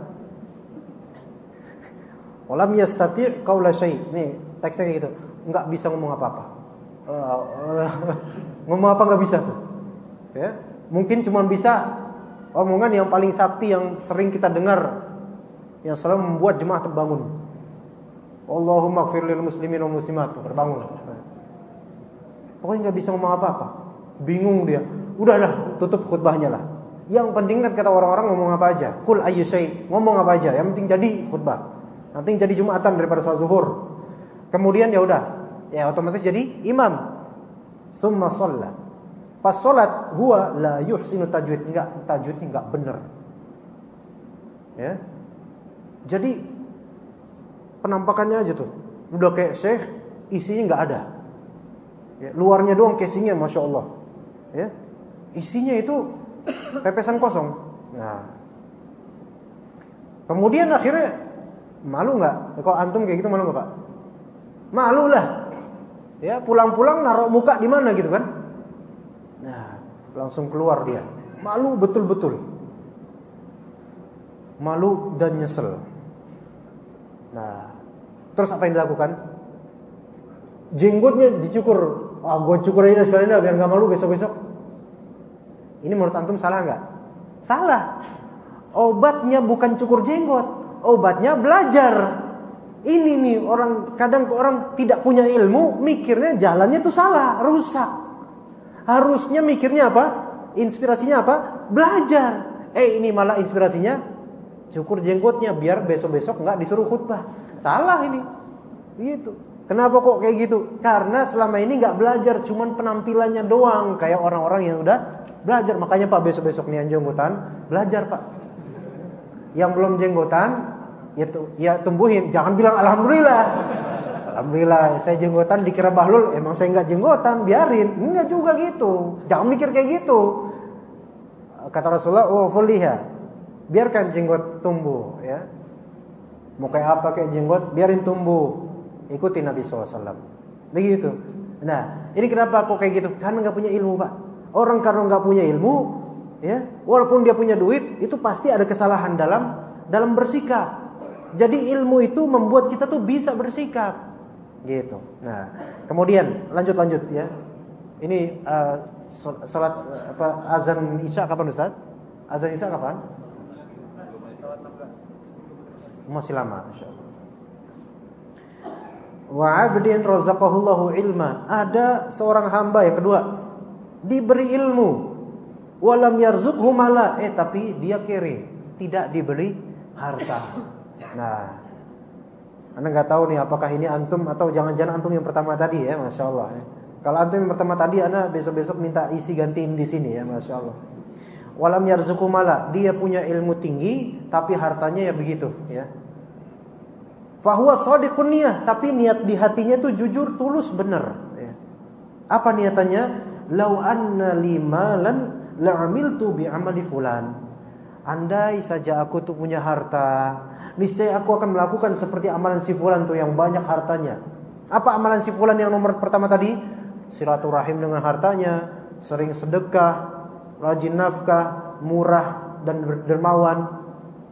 Walam yastati' qaula syai'. Nih teksnya kayak gitu, nggak bisa ngomong apa-apa. Uh, uh, ngomong apa nggak bisa tuh. Ya, mungkin cuma bisa omongan yang paling sakti yang sering kita dengar, yang selalu membuat jemaah terbangun. Allahumma ighfir lil muslimin wal muslimat, terbangun. Pokoknya nggak bisa ngomong apa-apa. Bingung dia. Udahlah, tutup khutbahnya lah. Yang penting kan kata orang-orang ngomong apa aja. Qul ayyu syai, ngomong apa aja. Yang penting jadi khutbah. Yang penting jadi jumatan daripada salat zuhur. Kemudian ya udah, ya otomatis jadi imam. Tsumma shalla. Pas salat huwa la yuhsinu tajwid, enggak tajwidnya enggak benar. Ya. Jadi penampakannya aja tuh. Udah kayak syekh, isinya enggak ada. Ya, luarnya doang casingnya Masya Allah. Ya. Isinya itu pepesan kosong. Nah. Kemudian akhirnya malu nggak? Kalau antum kayak gitu malu nggak Pak? Malu lah. Ya, pulang-pulang naruh muka di mana gitu kan? Nah, langsung keluar dia. Malu betul-betul. Malu dan nyesel. Nah, terus apa yang dilakukan? Jenggotnya dicukur. Ah, gue cukur aja sekalian dah biar nggak malu besok-besok. Ini menurut antum salah nggak? Salah. Obatnya bukan cukur jenggot, obatnya belajar. Ini nih orang kadang orang tidak punya ilmu, mikirnya jalannya tuh salah, rusak. Harusnya mikirnya apa? Inspirasinya apa? Belajar. Eh ini malah inspirasinya cukur jenggotnya biar besok-besok nggak disuruh khutbah. Salah ini. Gitu. Kenapa kok kayak gitu? Karena selama ini nggak belajar, cuman penampilannya doang kayak orang-orang yang udah belajar. Makanya Pak besok-besok nih yang jenggotan, belajar Pak. Yang belum jenggotan, ya, tuh, ya tumbuhin. Jangan bilang alhamdulillah. Alhamdulillah saya jenggotan dikira bahlul, emang saya nggak jenggotan, biarin. Enggak juga gitu. Jangan mikir kayak gitu. Kata Rasulullah, oh fuliha, biarkan jenggot tumbuh. Ya, mau kayak apa kayak jenggot, biarin tumbuh. Ikuti Nabi shallallahu alaihi wasallam. Begitu. Nah, ini kenapa kok kayak gitu? Karena nggak punya ilmu Pak. Orang karena nggak punya ilmu, ya, walaupun dia punya duit, itu pasti ada kesalahan dalam dalam bersikap. Jadi ilmu itu membuat kita tuh bisa bersikap, gitu. Nah, kemudian lanjut lanjut ya. Ini uh, salat apa azan isya kapan Ustaz? Azan isya kapan? Masih lama, insyaallah. Wa 'abdin razaqahullahu ilma. Ada seorang hamba yang kedua diberi ilmu, walam yarzuqhu mala, eh tapi dia kere, tidak diberi harta. Nah, Anda nggak tahu nih apakah ini antum atau jangan-jangan antum yang pertama tadi ya, Masya Allah ya. Kalau antum yang pertama tadi, Anda besok-besok minta isi gantiin di sini ya, Masya Allah. Walam yarzuqhu mala, dia punya ilmu tinggi tapi hartanya ya begitu ya. Fahuwa shadiqun niyah, tapi niat di hatinya itu jujur, tulus, benar ya. Apa niatannya? Lau anna li malan la'amiltu bi amali fulan. Andai saja aku tuh punya harta, niscaya aku akan melakukan seperti amalan si fulan tuh yang banyak hartanya. Apa amalan si fulan yang nomor pertama tadi? Silaturahim dengan hartanya, sering sedekah, rajin nafkah, murah dan dermawan.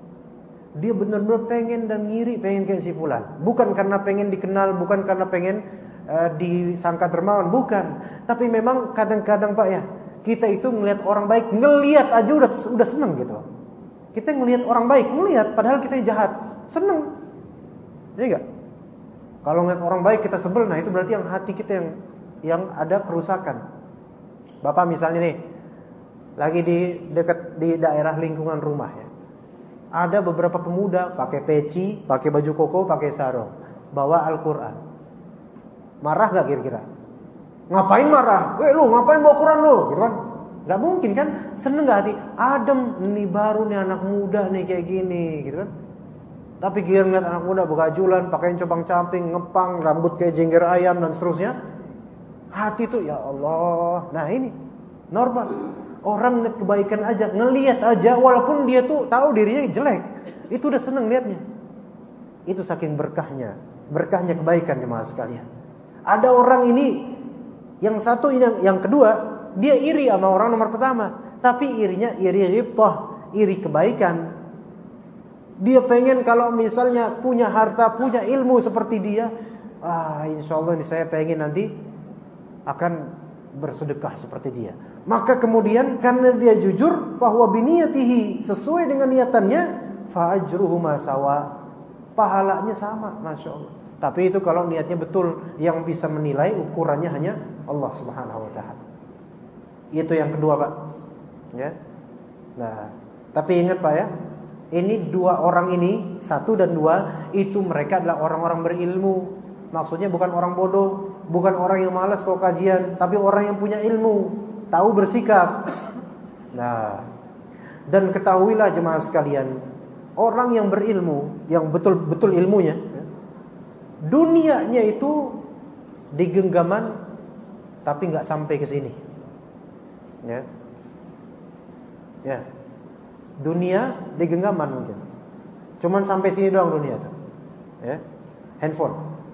Dia benar-benar pengen dan ngiri, pengen kayak si fulan. Bukan karena pengen dikenal, bukan karena pengen uh, disangka dermawan, bukan. Tapi memang kadang-kadang Pak ya, kita itu ngelihat orang baik, ngelihat aja udah udah seneng gitu. Kita ngelihat orang baik, ngelihat padahal kita jahat, seneng. Iya enggak? Kalau ngelihat orang baik kita sebel, nah itu berarti yang hati kita yang yang ada kerusakan. Bapak misalnya nih, lagi di dekat di daerah lingkungan rumah ya. Ada beberapa pemuda pakai peci, pakai baju koko, pakai sarung, bawa Al-Quran. Marah gak kira-kira? Ngapain marah? Eh lu ngapain bawa Quran lu? Gitu kan? Gak mungkin kan? Seneng gak hati? Adem, ini baru nih anak muda nih kayak gini, gitu kan? Tapi kira ngeliat anak muda begajulan, pakaian compang-camping, ngepang, rambut kayak jengger ayam dan seterusnya, hati tuh ya Allah. Nah ini normal. Orang ngeliat kebaikan aja, ngelihat aja, walaupun dia tuh tahu dirinya jelek, itu udah seneng liatnya. Itu saking berkahnya, berkahnya kebaikan jemaah sekalian. Ada orang ini, yang satu ini, yang kedua, dia iri sama orang nomor pertama, tapi irinya iri ghibthah, iri kebaikan. Dia pengen kalau misalnya punya harta, punya ilmu seperti dia, ah insya Allah ini saya pengen nanti akan bersedekah seperti dia. Maka kemudian karena dia jujur, fahuwa biniyatihi, sesuai dengan niatannya, fa ajruhuma sawa, pahalanya sama, Masya Allah. Tapi itu kalau niatnya betul, yang bisa menilai ukurannya hanya Allah Subhanahu wa taala. Itu yang kedua, Pak. Ya. Nah, tapi ingat Pak ya, ini dua orang ini, satu dan dua, itu mereka adalah orang-orang berilmu. Maksudnya bukan orang bodoh, bukan orang yang malas kalau kajian, tapi orang yang punya ilmu, tahu bersikap. Nah, dan ketahuilah jemaah sekalian, orang yang berilmu, yang betul-betul ilmunya, dunianya itu di genggaman, tapi nggak sampai ke sini. Ya, ya, dunia di genggaman mungkin, cuman sampai sini doang dunia tuh. Ya, handphone,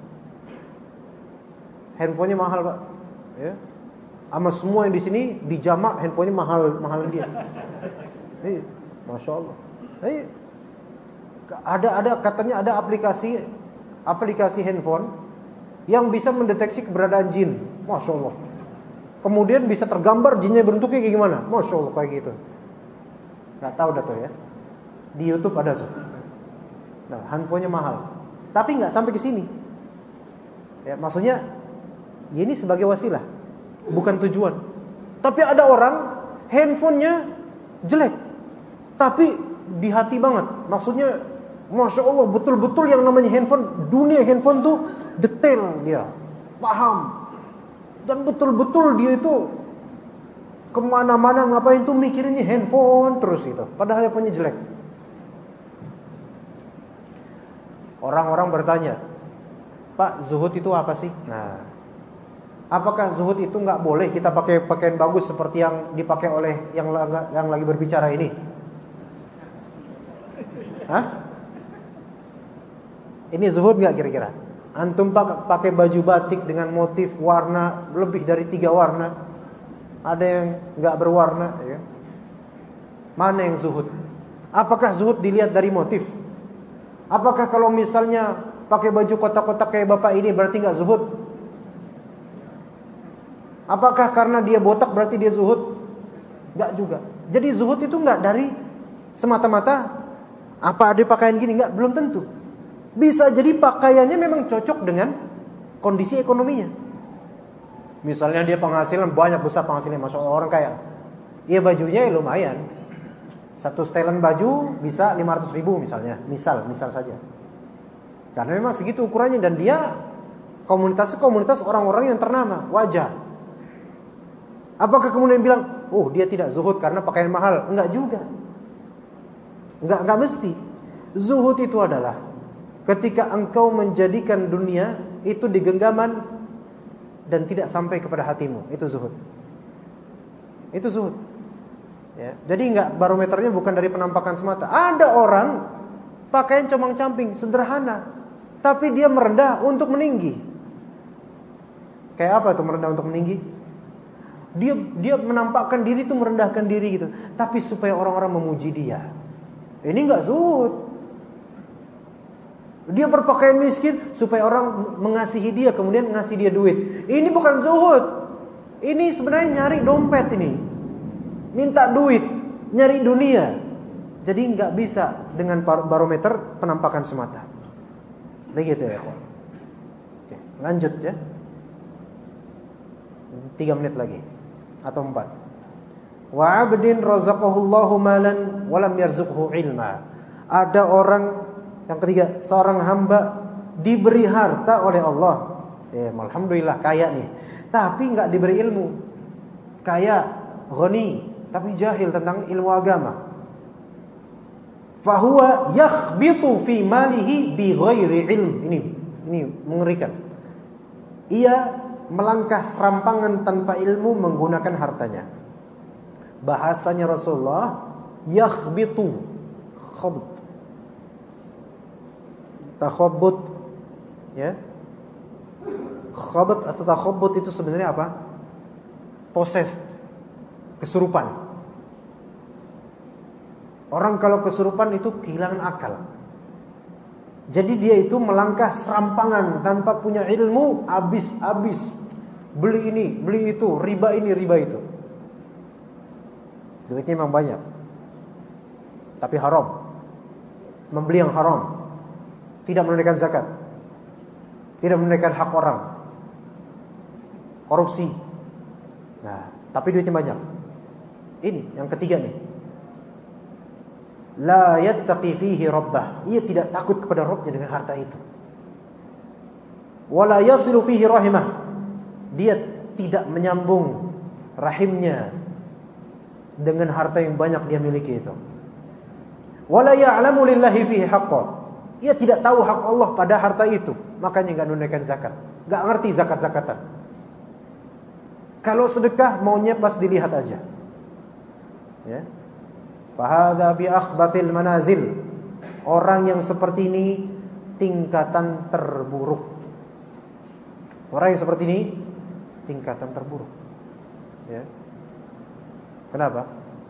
handphonenya mahal Pak. Ya, sama semua yang di sini dijamak handphonenya mahal mahal dia. Eh, masya Allah. Eh, ada ada katanya ada aplikasi aplikasi handphone yang bisa mendeteksi keberadaan jin. Masya Allah. Kemudian bisa tergambar jinnya bentuknya kayak gimana. Masya Allah kayak gitu. Gak tahu dah tuh ya. Di YouTube ada tuh. Nah, handphonenya mahal. Tapi gak sampai ke sini. Ya, maksudnya ya ini sebagai wasilah, bukan tujuan. Tapi ada orang handphonenya jelek, tapi di hati banget. Maksudnya masya Allah, betul-betul yang namanya handphone, dunia handphone tuh detail dia, paham. Dan betul-betul dia itu kemana-mana ngapain tuh mikirinnya handphone terus itu. Padahal handphonenya jelek. Orang-orang bertanya, Pak, zuhud itu apa sih? Nah, apakah zuhud itu nggak boleh kita pakai pakaian bagus seperti yang dipakai oleh yang yang lagi berbicara ini? Hah? Ini zuhud nggak kira-kira? Antum pakai baju batik dengan motif warna lebih dari tiga warna, ada yang nggak berwarna, ya. Mana yang zuhud? Apakah zuhud dilihat dari motif? Apakah kalau misalnya pakai baju kotak-kotak kayak bapak ini berarti nggak zuhud? Apakah karena dia botak berarti dia zuhud? Nggak juga. Jadi zuhud itu nggak dari semata-mata apa ada pakaian gini, nggak, belum tentu. Bisa jadi pakaiannya memang cocok dengan kondisi ekonominya. Misalnya dia penghasilan banyak, besar penghasilannya, masya Allah, orang kaya. Iya, bajunya ya lumayan. Satu setelan baju bisa lima ratus ribu misalnya. Misal, misal saja. Karena memang segitu ukurannya. Dan dia komunitasnya komunitas orang-orang yang ternama, wajar. Apakah kemudian bilang, oh dia tidak zuhud karena pakaian mahal? Enggak juga. Enggak, enggak mesti. Zuhud itu adalah ketika engkau menjadikan dunia itu di genggaman dan tidak sampai kepada hatimu, itu zuhud. Itu zuhud. Ya, jadi enggak, barometernya bukan dari penampakan semata. Ada orang pakaian comang-camping, sederhana, tapi dia merendah untuk meninggi. Kayak apa itu merendah untuk meninggi? Dia dia menampakkan diri itu merendahkan diri gitu, tapi supaya orang-orang memuji dia. Ini enggak zuhud. Dia berpakaian miskin supaya orang mengasihi dia, kemudian ngasih dia duit. Ini bukan zuhud. Ini sebenarnya nyari dompet ini. Minta duit, nyari dunia. Jadi nggak bisa dengan barometer penampakan semata. Begitu ya, kawan. Oke, lanjut ya. Tiga menit lagi atau empat. Wa 'abdin razaqahullahu malan wa lam yarzuqhu ilma. Ada orang, yang ketiga, seorang hamba diberi harta oleh Allah. Ya, alhamdulillah kaya nih. Tapi enggak diberi ilmu. Kaya, ghani, tapi jahil tentang ilmu agama. Fahuwa yakhbitu fi malihi bi ghairi ilm. Ini ini mengerikan. Ia melangkah serampangan tanpa ilmu menggunakan hartanya. Bahasanya Rasulullah, yakhbitu, khabt. Takhabbut, ya. Khabat atau takhabbut itu sebenarnya apa? Possessed, kesurupan. Orang kalau kesurupan itu kehilangan akal. Jadi dia itu melangkah serampangan tanpa punya ilmu, habis-habis. Beli ini, beli itu, riba ini, riba itu. Duitnya memang banyak, tapi haram. Membeli yang haram, tidak menunaikan zakat. tidak menunaikan hak orang, korupsi. Nah, tapi duitnya banyak. Ini yang ketiga nih. La yattaqi fihi rabbah. Ia tidak takut kepada Rabbnya dengan harta itu. Wala yasilu fihi rahimah. Dia tidak menyambung rahimnya dengan harta yang banyak dia miliki itu. Wala ya'lamu lillahi fihi haqqan. Ia tidak tahu hak Allah pada harta itu, makanya enggak menunaikan zakat. Enggak ngerti zakat-zakatan. Kalau sedekah maunya pas dilihat aja. Ya. Fahadha bi akhbathil manazil. Orang yang seperti ini tingkatan terburuk. Orang yang seperti ini tingkatan terburuk. Ya. Kenapa?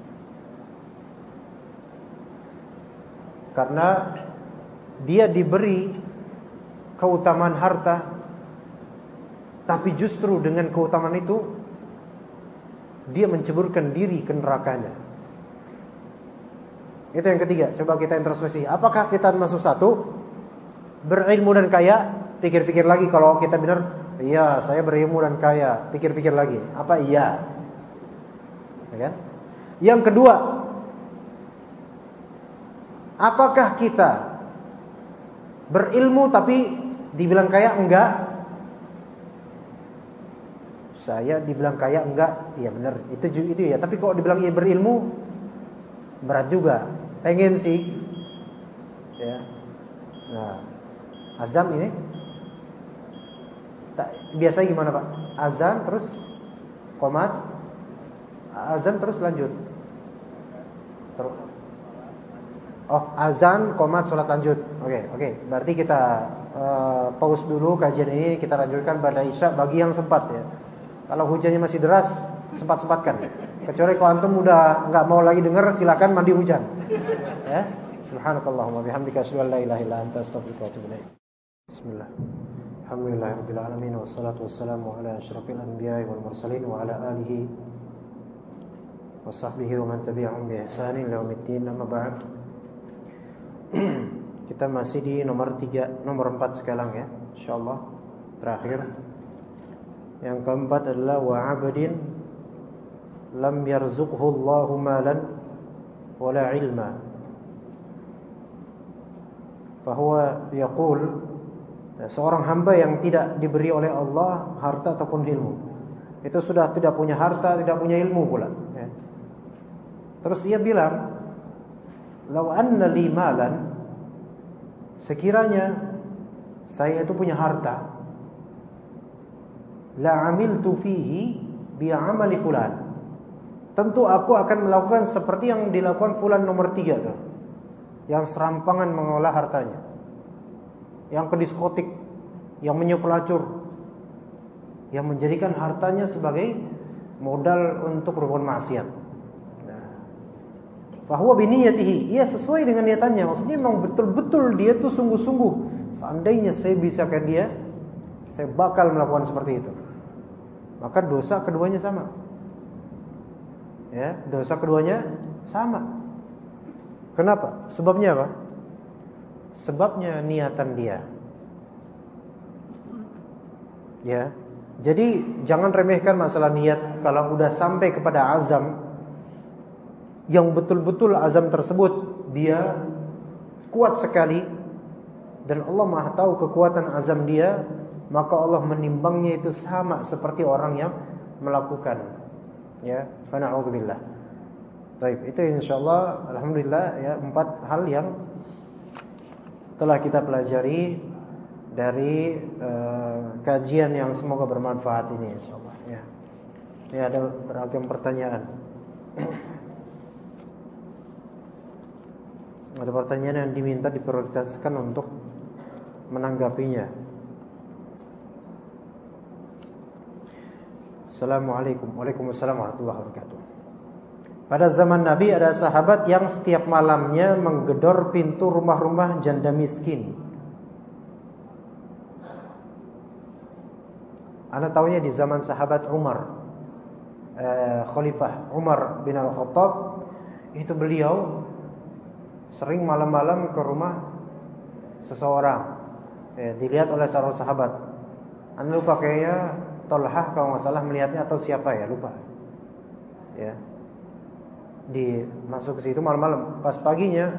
Karena dia diberi keutamaan harta, tapi justru dengan keutamaan itu dia menceburkan diri ke nerakanya. Itu yang ketiga. Coba kita introspeksi. Apakah kita masuk satu, berilmu dan kaya? Pikir-pikir lagi kalau kita benar, iya saya berilmu dan kaya. Pikir-pikir lagi. Apa iya? Ya kan? Yang kedua, apakah kita berilmu tapi dibilang kaya? Enggak. Saya dibilang kaya enggak? Iya benar. Itu itu ya. Tapi kalau dibilang iya berilmu, berat juga. Pengen sih. Ya. Nah, azan ini tak, biasanya gimana Pak? Azan terus qomat, azan terus lanjut. Terus. Oh, azan, qomat, sholat lanjut. Oke, okay, oke. Okay. Berarti kita uh, pause dulu kajian ini, kita lanjutkan pada Isya bagi yang sempat ya. Kalau hujannya masih deras, sempat-sempatkan. Kecuali kalau antum udah enggak mau lagi dengar, silakan mandi hujan. Ya. Subhanakallahumma bihamdika asyhadu an la ilaha illa anta astaghfiruka wa atubu ilaik. Bismillah. Alhamdulillahirabbil alamin wassalatu wassalamu ala asyrafil anbiya'i wal mursalin wa ala alihi wa sahbihi wa man tabi'ahum bi ihsanin ila yaumiddin. Amma ba'd. Kita masih di nomor tiga, nomor empat sekarang ya, insyaallah terakhir. Yang keempat adalah wa 'abdin lam yarzuqhu Allahu malan wala ilma. Bahwa yaqul, seorang hamba yang tidak diberi oleh Allah harta ataupun ilmu, itu sudah tidak punya harta, tidak punya ilmu pula ya. Terus dia bilang, "Lau anna li malan," sekiranya saya itu punya harta, "la amiltu fihi bi amali fulan." Tentu aku akan melakukan seperti yang dilakukan fulan nomor tiga tuh, yang serampangan mengolah hartanya, yang ke diskotik, yang menyepelacur, yang menjadikan hartanya sebagai modal untuk berbuat maksiat. Nah, fahuwa biniyatihi, ia sesuai dengan niatannya. Maksudnya memang betul-betul dia tuh sungguh-sungguh. Seandainya saya bisa kayak dia, saya bakal melakukan seperti itu. Maka dosa keduanya sama. Ya, dosa keduanya sama. Kenapa? Sebabnya apa? Sebabnya niatan dia. Ya. Jadi jangan remehkan masalah niat. Kalau udah sampai kepada azam, yang betul-betul azam tersebut dia kuat sekali, dan Allah Maha tahu kekuatan azam dia, maka Allah menimbangnya itu sama seperti orang yang melakukan. Ya, fa na'udzubillah. Baik, itu insyaallah alhamdulillah ya, empat hal yang telah kita pelajari dari uh, kajian yang semoga bermanfaat ini insyaallah ya. Ya, ada beragam pertanyaan. Ada pertanyaan yang diminta diprioritaskan untuk menanggapinya. Assalamualaikum. Waalaikumsalam warahmatullahi wabarakatuh. Pada zaman Nabi ada sahabat yang setiap malamnya menggedor pintu rumah-rumah janda miskin. Anda tahunya di zaman sahabat Umar, eh, Khalifah Umar bin Al-Khattab, itu beliau sering malam-malam ke rumah seseorang Ya, dilihat oleh seorang sahabat. Anda lupa kayaknya Tolhah kalau nggak salah melihatnya atau siapa ya, lupa. Ya. Di masuk ke situ malam-malam. Pas paginya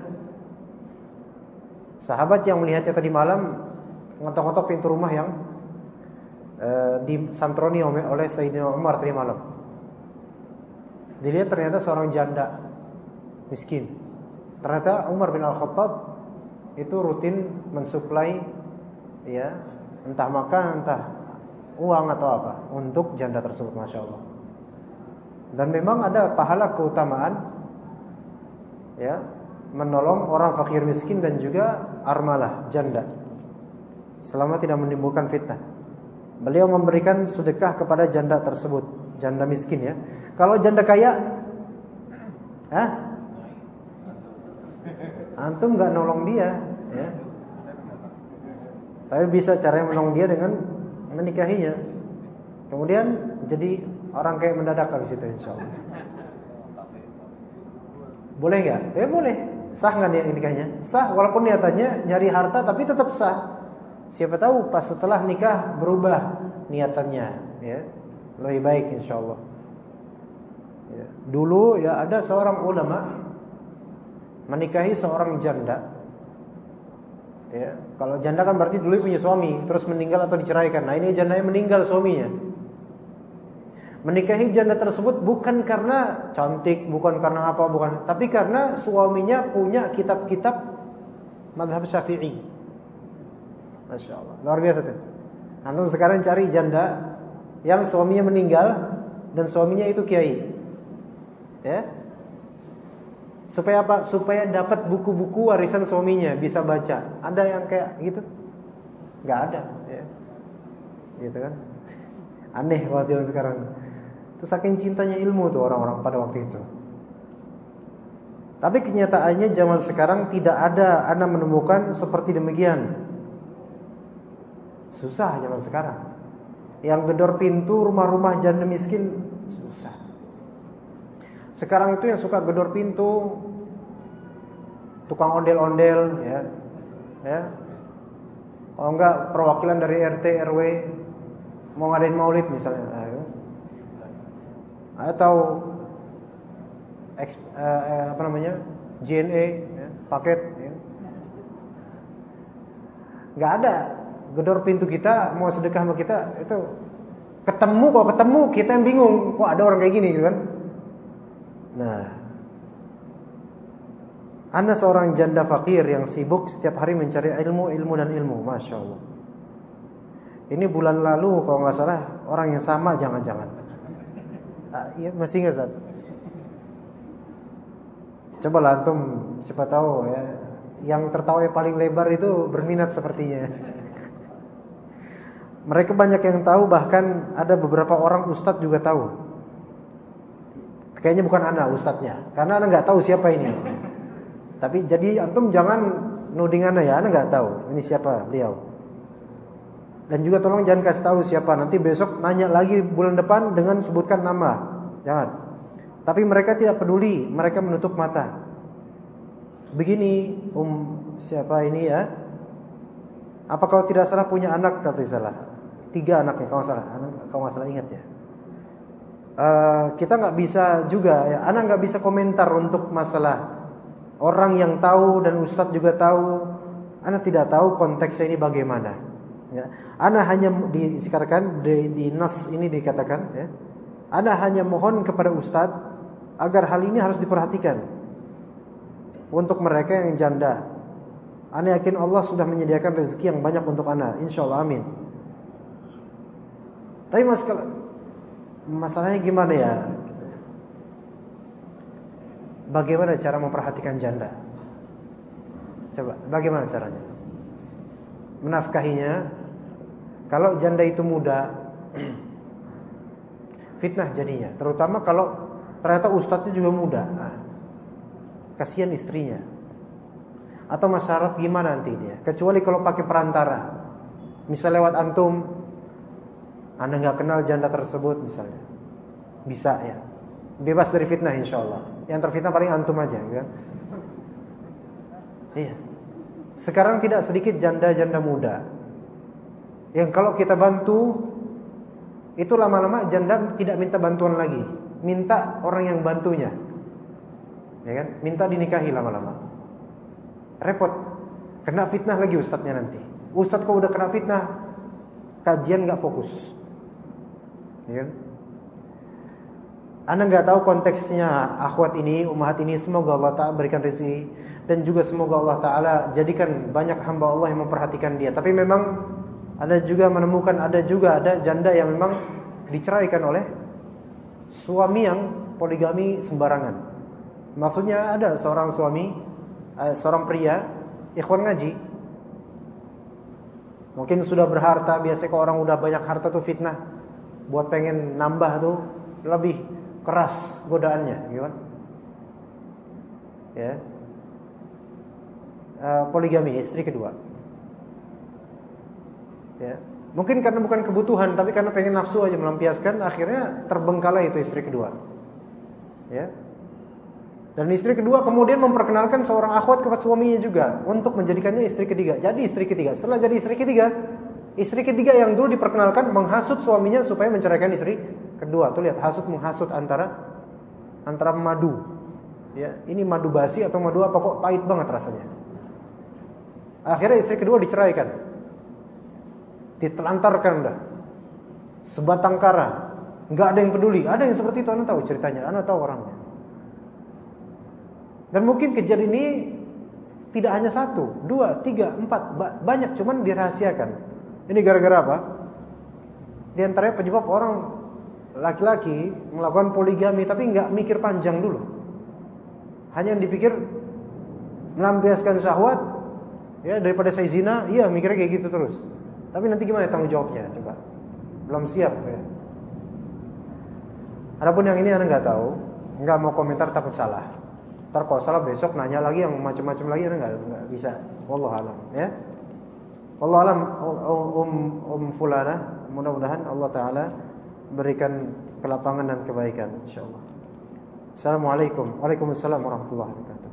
sahabat yang melihatnya tadi malam ngetok-ngetok pintu rumah yang uh, disantroni oleh Sayyidina Umar tadi malam. Dilihat ternyata seorang janda miskin. Ternyata Umar bin Al-Khattab itu rutin mensuplai, ya, entah makan, entah uang atau apa untuk janda tersebut, masya Allah. Dan memang ada pahala keutamaan, ya, menolong orang fakir miskin dan juga armalah janda, selama tidak menimbulkan fitnah. Beliau memberikan sedekah kepada janda tersebut, janda miskin ya. Kalau janda kaya, hah? Antum nggak nolong dia, ya. Tapi bisa caranya menolong dia dengan menikahinya. Kemudian jadi orang kayak mendadak di situ, insya Allah. Boleh nggak? Eh boleh. Sah nggak nih nikahnya? Sah, walaupun niatannya nyari harta, tapi tetap sah. Siapa tahu pas setelah nikah berubah niatannya, ya, lebih baik, insya Allah. Ya. Dulu ya ada seorang ulama menikahi seorang janda. Ya, kalau janda kan berarti dulu punya suami, terus meninggal atau diceraikan. Nah ini jandanya meninggal suaminya. Menikahi janda tersebut bukan karena cantik, bukan karena apa, bukan, tapi karena suaminya punya kitab-kitab mazhab Syafi'i. Masya Allah, luar biasa tuh. Antum sekarang cari janda yang suaminya meninggal dan suaminya itu kiai, ya. Supaya apa? Supaya dapat buku-buku warisan suaminya, bisa baca. Ada yang kayak gitu? Gak ada, ya. Gitu kan? Aneh waktu yang sekarang. Itu saking cintanya ilmu tuh orang-orang pada waktu itu. Tapi kenyataannya zaman sekarang tidak ada Anda menemukan seperti demikian. Susah zaman sekarang. Yang gedor pintu rumah-rumah janda miskin susah. Sekarang itu yang suka gedor pintu tukang ondel-ondel, ya, ya. Kalau enggak perwakilan dari R T R W mau ngadain maulid misalnya, atau X, eh, apa namanya J N E, ya, paket, ya. Nggak ada gedor pintu kita mau sedekah sama kita, itu ketemu kok ketemu kita yang bingung kok ada orang kayak gini, gitu kan? Nah, Anda seorang janda fakir yang sibuk setiap hari mencari ilmu, ilmu dan ilmu, masya Allah. Ini bulan lalu kalau nggak salah orang yang sama, jangan-jangan. Ah, iya, masih ingat, Zat? Coba lah antum, siapa tahu ya, yang tertawa yang paling lebar itu berminat sepertinya. Mereka banyak yang tahu, bahkan ada beberapa orang ustadz juga tahu. Kayaknya bukan anak ustadznya, karena anak nggak tahu siapa ini. Tapi jadi antum jangan nuding anak ya, anak nggak tahu ini siapa beliau. Dan juga tolong jangan kasih tahu siapa. Nanti besok nanya lagi bulan depan dengan sebutkan nama, jangan. Tapi mereka tidak peduli, mereka menutup mata. Begini, um siapa ini ya? Apa kau tidak salah punya anak? Kata salah. Tiga anaknya, kalau salah, anak, kalau nggak salah ingat ya. Uh, kita nggak bisa juga ya, anak nggak bisa komentar untuk masalah orang yang tahu dan ustadz juga tahu. Anak tidak tahu konteksnya ini bagaimana, ya. Anak hanya dikatakan di, di nas ini dikatakan, ya. Anak hanya mohon kepada ustadz agar hal ini harus diperhatikan untuk mereka yang janda. Anak yakin Allah sudah menyediakan rezeki yang banyak untuk anak, insya Allah, amin. Tapi mas kalau masalahnya gimana ya? Bagaimana cara memperhatikan janda? Coba, bagaimana caranya? Menafkahinya. Kalau janda itu muda, fitnah jadinya. Terutama kalau ternyata ustadznya juga muda. Nah, kasihan istrinya. Atau masyarakat gimana nanti dia? Kecuali kalau pakai perantara. Misal lewat antum, Anda nggak kenal janda tersebut misalnya, bisa ya, bebas dari fitnah insya Allah. Yang terfitnah paling antum aja, kan? Iya. Sekarang tidak sedikit janda-janda muda Yang kalau kita bantu itu lama-lama janda tidak minta bantuan lagi, minta orang yang bantunya. Ya kan? Minta dinikahi lama-lama. Repot. Kena fitnah lagi ustadznya nanti. Ustadz kok udah kena fitnah, kajian enggak fokus. Ya kan? Anda enggak tahu konteksnya akhwat ini, ummahat ini, semoga Allah Ta'ala berikan rezeki dan juga semoga Allah Ta'ala jadikan banyak hamba Allah yang memperhatikan dia. Tapi memang ada juga menemukan ada juga ada janda yang memang diceraikan oleh suami yang poligami sembarangan. Maksudnya ada seorang suami, seorang pria, ikhwan ngaji, mungkin sudah berharta. Biasanya kalau orang udah banyak harta tuh fitnah, buat pengen nambah tuh lebih keras godaannya, gitu kan? Ya, uh, poligami istri kedua. Ya, mungkin karena bukan kebutuhan, tapi karena pengen nafsu aja melampiaskan, akhirnya terbengkalai itu istri kedua. Ya. Dan istri kedua kemudian memperkenalkan seorang akhwat kepada suaminya juga untuk menjadikannya istri ketiga. Jadi istri ketiga. Setelah jadi istri ketiga, istri ketiga yang dulu diperkenalkan menghasut suaminya supaya menceraikan istri kedua. Tuh lihat, hasut menghasut antara antara madu. Ya, ini madu basi atau madu apa, kok pahit banget rasanya. Akhirnya istri kedua diceraikan. Ditelantarkan dah, sebatang kara, nggak ada yang peduli. Ada yang seperti itu, anda tahu ceritanya, anda tahu orangnya. Dan mungkin kejadian ini tidak hanya satu, dua, tiga, empat, banyak, cuman dirahasiakan. Ini gara-gara apa? Di antaranya penyebab orang laki-laki melakukan poligami tapi nggak mikir panjang dulu. Hanya yang dipikir melampiaskan syahwat, ya daripada saya zina, iya mikirnya kayak gitu terus. Tapi nanti gimana tanggung jawabnya? Coba, belum siap ya. Adapun yang ini anda nggak tahu, nggak mau komentar takut salah. Ntar kalau salah besok nanya lagi yang macam-macam lagi, anda nggak nggak bisa. Wallahu alam, ya. Wallahu alam, um um fulana. Mudah-mudahan Allah Taala berikan kelapangan dan kebaikan, insyaallah. Assalamualaikum, waalaikumsalam warahmatullahi wabarakatuh.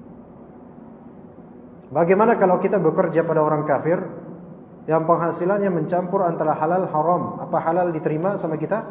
Bagaimana kalau kita bekerja pada orang kafir yang penghasilannya mencampur antara halal haram? Apa halal diterima sama kita?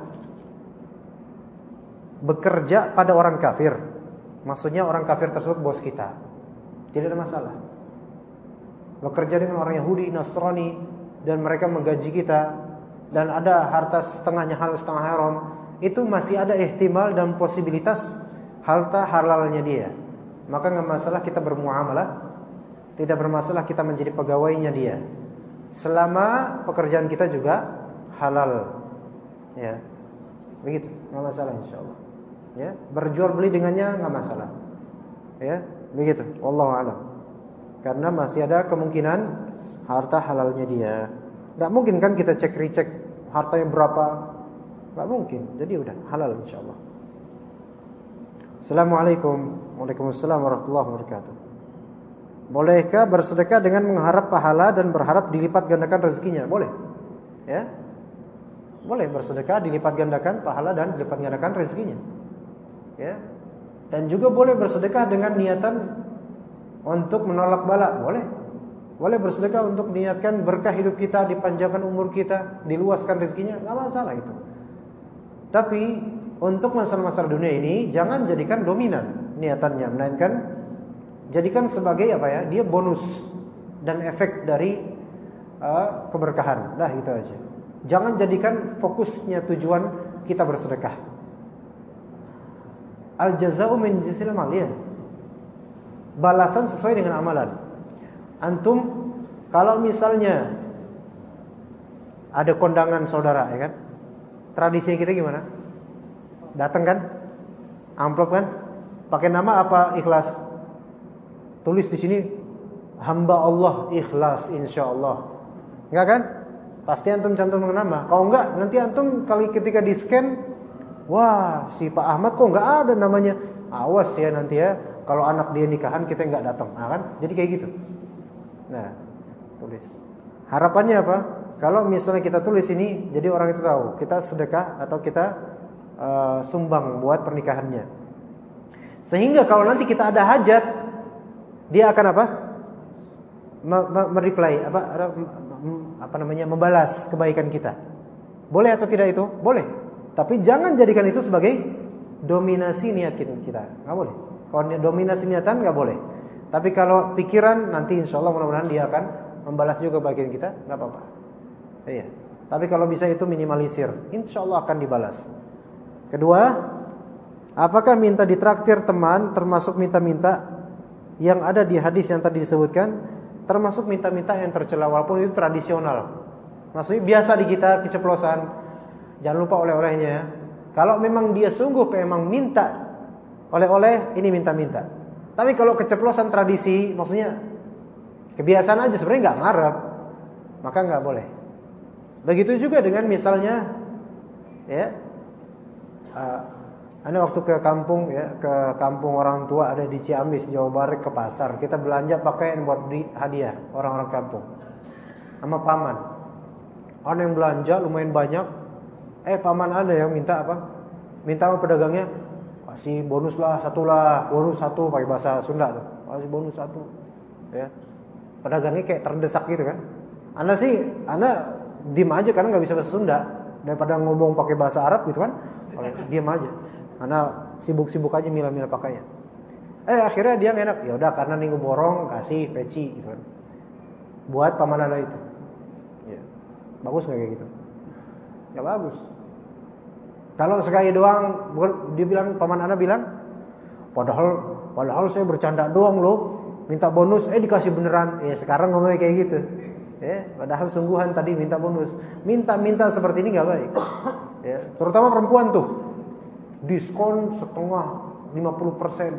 Bekerja pada orang kafir, maksudnya orang kafir tersebut bos kita, tidak ada masalah. Bekerja dengan orang Yahudi, Nasrani, dan mereka menggaji kita, dan ada harta setengahnya halal setengah haram, itu masih ada ihtimal dan posibilitas harta halalnya dia. Maka nggak masalah kita bermuamalah, tidak bermasalah kita menjadi pegawainya dia, selama pekerjaan kita juga halal, ya, begitu, nggak masalah insyaallah. Ya, berjual beli dengannya nggak masalah, ya, begitu. Wallahu a'lam. Karena masih ada kemungkinan harta halalnya dia. Nggak mungkin kan kita cek recek hartanya berapa, nggak mungkin. Jadi udah halal insyaallah. Assalamualaikum, waalaikumsalam warahmatullahi wabarakatuh. Bolehkah bersedekah dengan mengharap pahala dan berharap dilipat gandakan rezekinya? Boleh. Ya. Boleh bersedekah dilipat gandakan pahala dan dilipat gandakan rezekinya. Ya. Dan juga boleh bersedekah dengan niatan untuk menolak bala, boleh. Boleh bersedekah untuk niatkan berkah hidup kita, dipanjangkan umur kita, diluaskan rezekinya, enggak masalah itu. Tapi untuk masalah-masalah dunia ini jangan jadikan dominan niatannya, melainkan jadikan sebagai apa ya? Dia bonus dan efek dari uh, keberkahan. Dah itu aja. Jangan jadikan fokusnya tujuan kita bersedekah. Al jaza'u min jinsil amal, ya. Balasan sesuai dengan amalan. Antum kalau misalnya ada kondangan saudara, ya kan? Tradisi kita gimana? Datang kan? Amplop kan? Pakai nama apa ikhlas? Tulis di sini hamba Allah ikhlas insyaallah. Enggak kan? Pasti antum cantum nama. Kalau enggak, nanti antum kali ketika di-scan, wah, si Pak Ahmad kok enggak ada namanya. Awas ya nanti ya, kalau anak dia nikahan kita enggak datang. Nah kan? Jadi kayak gitu. Nah, tulis. Harapannya apa? Kalau misalnya kita tulis ini, jadi orang itu tahu kita sedekah atau kita uh, sumbang buat pernikahannya. Sehingga kalau nanti kita ada hajat, dia akan apa? mereply apa apa namanya membalas kebaikan kita. Boleh atau tidak itu? Boleh. Tapi jangan jadikan itu sebagai dominasi niat kita. Enggak boleh. Kalau dominasi niatan enggak boleh. Tapi kalau pikiran nanti insyaallah mudah-mudahan dia akan membalas juga kebaikan kita, enggak apa-apa. Iya. Tapi kalau bisa itu minimalisir, insyaallah akan dibalas. Kedua, apakah minta ditraktir teman termasuk minta-minta yang ada di hadis yang tadi disebutkan? Termasuk minta-minta yang tercela walaupun itu tradisional. Maksudnya biasa di kita keceplosan. Jangan lupa oleh-olehnya. Kalau memang dia sungguh memang minta oleh-oleh, ini minta-minta. Tapi kalau keceplosan tradisi, maksudnya kebiasaan aja sebenarnya enggak ngarep, maka enggak boleh. Begitu juga dengan misalnya ya uh, Anda waktu ke kampung ya, ke kampung orang tua ada di Ciamis, Jawa Barat, ke pasar. Kita belanja pakaian buat beli hadiah orang-orang kampung. Sama paman. Ada yang belanja lumayan banyak. Eh paman Anda yang minta apa? Minta sama pedagangnya, kasih bonus lah, satu lah, bonus satu pakai bahasa Sunda tuh. Kasih bonus satu. Ya. Pedagangnya kayak terdesak gitu kan. Anda sih, Anda diam aja karena enggak bisa bahasa Sunda. Daripada ngomong pakai bahasa Arab gitu kan. Diam aja. Karena sibuk-sibuk aja milah-milah pakaian. Eh akhirnya dia enak. Ya udah karena nih borong kasih peci gitu kan. Buat paman Anda itu. Ya. Bagus enggak kayak gitu? Ya bagus. Kalau sekali doang dia bilang paman Anda bilang, padahal padahal saya bercanda doang loh, minta bonus eh dikasih beneran. Ya sekarang ngomongnya kayak gitu. Ya, padahal sungguhan tadi minta bonus. Minta-minta seperti ini enggak baik. Ya, terutama perempuan tuh. Diskon setengah lima puluh persen.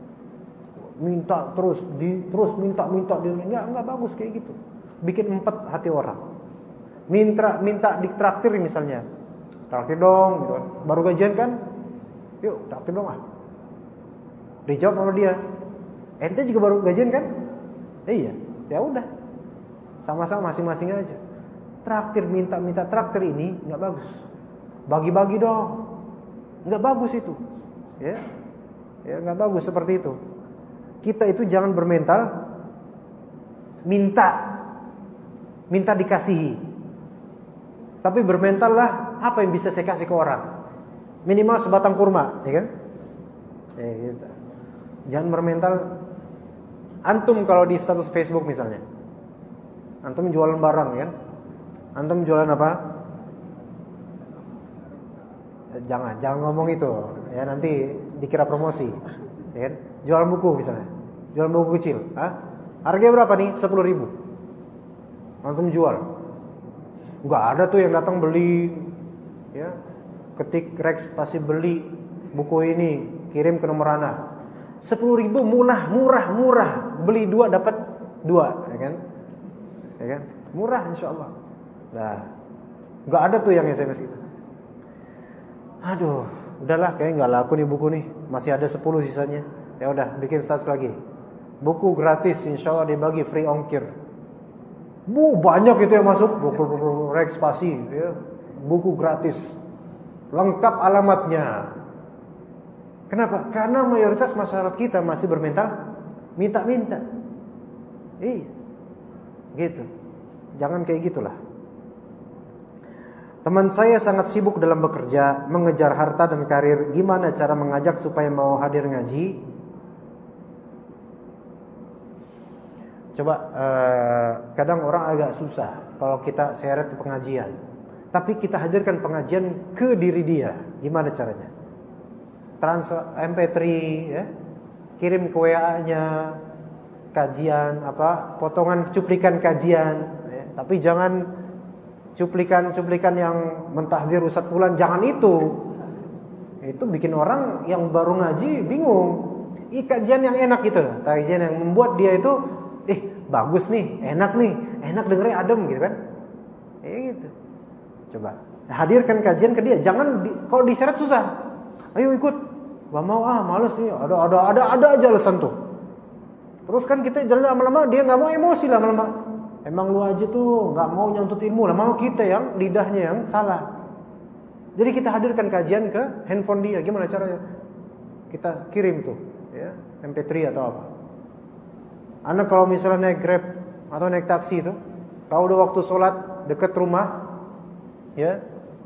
Minta terus di terus minta-minta dia enggak enggak bagus kayak gitu. Bikin empat hati orang. Minta minta ditraktir misalnya. Traktir dong gitu kan. Baru gajian kan? Yuk, traktir dong ah. Dijawab sama dia. Ente juga baru gajian kan? Eh, iya. Ya udah. Sama-sama masing-masing aja. Traktir minta-minta traktir ini enggak bagus. Bagi-bagi dong. Enggak bagus itu. Ya. Ya, enggak bagus seperti itu. Kita itu jangan bermental minta minta dikasihi. Tapi bermental lah apa yang bisa saya kasih ke orang. Minimal sebatang kurma, ya kan? Ya, gitu. Jangan bermental antum kalau di status Facebook misalnya. Antum jualan barang kan? Antum jualan apa? Jangan, jangan ngomong itu. Ya nanti dikira promosi. Ya kan? Jualan buku misalnya. Jualan buku kecil, Hah? Harganya berapa nih? sepuluh ribu. Antum jual. Enggak ada tuh yang datang beli. Ya. Ketik Rex pasti beli buku ini, kirim ke nomor Ana. sepuluh ribu murah, murah, murah. Beli dua dapat dua, ya kan? Ya kan? Murah insyaallah. Nah, enggak ada tuh yang S M S gitu. Aduh, udahlah kayaknya enggak laku nih buku nih. Masih ada sepuluh sisanya. Ya udah, bikin status lagi. Buku gratis insyaallah dibagi free ongkir. Bu, banyak itu yang masuk. Buku Rex Pasi, ya. Buku gratis. Lengkap alamatnya. Kenapa? Karena mayoritas masyarakat kita masih bermental minta-minta. Iya. Gitu. Jangan kayak gitulah. Teman saya sangat sibuk dalam bekerja, mengejar harta dan karir. Gimana cara mengajak supaya mau hadir ngaji? Coba eh, kadang orang agak susah kalau kita seret pengajian. Tapi kita hadirkan pengajian ke diri dia. Gimana caranya? Transfer M P tiga ya. Kirim ke W A-nya kajian apa? Potongan cuplikan kajian ya. Tapi jangan cuplikan-cuplikan yang mentahdir Ustaz fulan, jangan itu. Itu bikin orang yang baru ngaji bingung. Ih, kajian yang enak gitu. Kajian yang membuat dia itu eh bagus nih, enak nih, enak dengerin adem gitu kan. Eh gitu. Coba hadirkan kajian ke dia, jangan di, kalau diseret susah. Ayo ikut. Gak mau ah, males nih. Ada ada ada ada aja alasan tuh. Terus kan kita jalan lama-lama dia enggak mau, emosi lama-lama. Emang lu aja tuh enggak mau nyantut ilmu, lama-lama kita yang lidahnya yang salah. Jadi kita hadirkan kajian ke handphone dia. Gimana caranya? Kita kirim tuh, ya, M P tiga atau apa. Anda kalau misalnya naik Grab atau naik taksi itu, kalau udah waktu sholat dekat rumah, ya,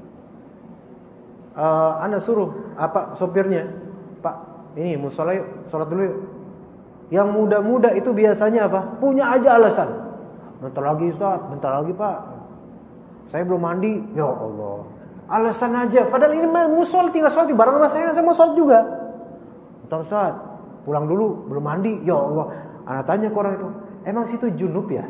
uh, Anda suruh apa sopirnya, Pak, ini musola yuk, sholat dulu yuk. Yang muda-muda itu biasanya apa? Punya aja alasan. Bentar lagi Ustaz, bentar lagi Pak, saya belum mandi. Ya Allah, alasan aja. Padahal ini musola tinggal sholat di bareng sama saya, saya mau sholat juga. Bentar Ustaz, pulang dulu, belum mandi. Ya Allah, Anda tanya ke orang itu, emang situ junub ya?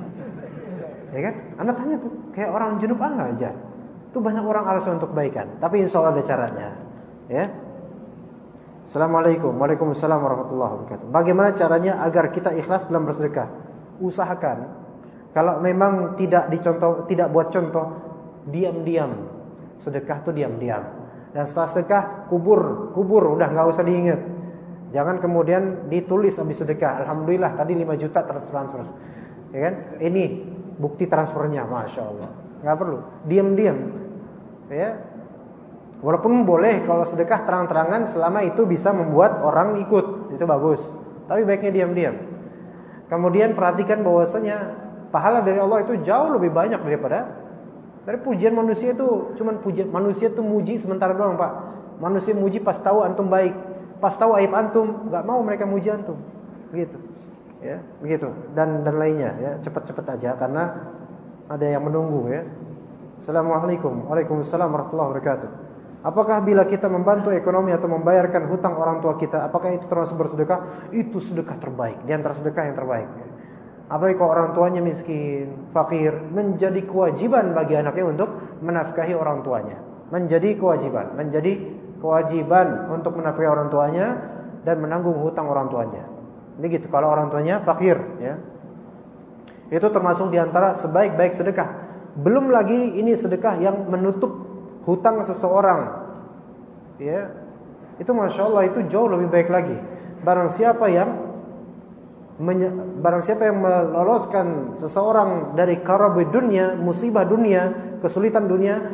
Ya kan? Anda tanya tuh, kayak orang junub enggak aja. Itu banyak orang alasan untuk kebaikan, tapi insya Allah ada caranya. Ya. Assalamualaikum, waalaikumsalam warahmatullahi wabarakatuh. Bagaimana caranya agar kita ikhlas dalam bersedekah? Usahakan. Kalau memang tidak dicontoh, tidak buat contoh, diam-diam. Sedekah tuh diam-diam. Dan setelah sedekah, kubur, kubur, udah nggak usah diingat. Jangan kemudian ditulis habis sedekah. Alhamdulillah tadi lima juta transfer. Ya kan? Ini bukti transfernya, masya Allah. Nggak perlu, diam-diam. Ya. Walaupun boleh kalau sedekah terang-terangan selama itu bisa membuat orang ikut, itu bagus. Tapi baiknya diam-diam. Kemudian perhatikan bahwasanya pahala dari Allah itu jauh lebih banyak daripada dari pujian manusia itu. Cuman pujian manusia itu muji sementara doang, Pak. Manusia muji pas tahu antum baik, pas tahu aib antum, nggak mau mereka muji antum. Begitu. Ya, begitu. Dan dan lainnya ya, cepat-cepat aja karena ada yang menunggu ya. Assalamualaikum, waalaikumsalam warahmatullahi wabarakatuh. Apakah bila kita membantu ekonomi atau membayarkan hutang orang tua kita, apakah itu termasuk bersedekah? Itu sedekah terbaik, di antara sedekah yang terbaik. Apalagi kalau orang tuanya miskin, fakir, menjadi kewajiban bagi anaknya untuk menafkahi orang tuanya. Menjadi kewajiban, menjadi kewajiban untuk menafkahi orang tuanya dan menanggung hutang orang tuanya. Begitu kalau orang tuanya fakir, ya. Itu termasuk di antara sebaik-baik sedekah. Belum lagi ini sedekah yang menutup hutang seseorang, ya, itu masya Allah itu jauh lebih baik lagi. Barang siapa yang menye- barang siapa yang meloloskan seseorang dari karabi dunia, musibah dunia, kesulitan dunia,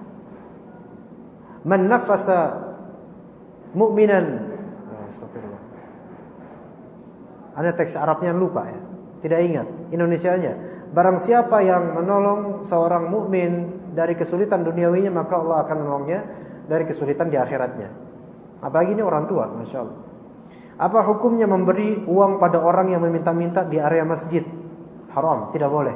man nafasa mu'minan, astagfirullah. Ada teks Arabnya lupa ya, tidak ingat Indonesianya. Barang siapa yang menolong seorang mukmin dari kesulitan duniawinya, maka Allah akan menolongnya dari kesulitan di akhiratnya. Apalagi ini orang tua, masya Allah. Apa hukumnya memberi uang pada orang yang meminta-minta di area masjid? Haram, tidak boleh.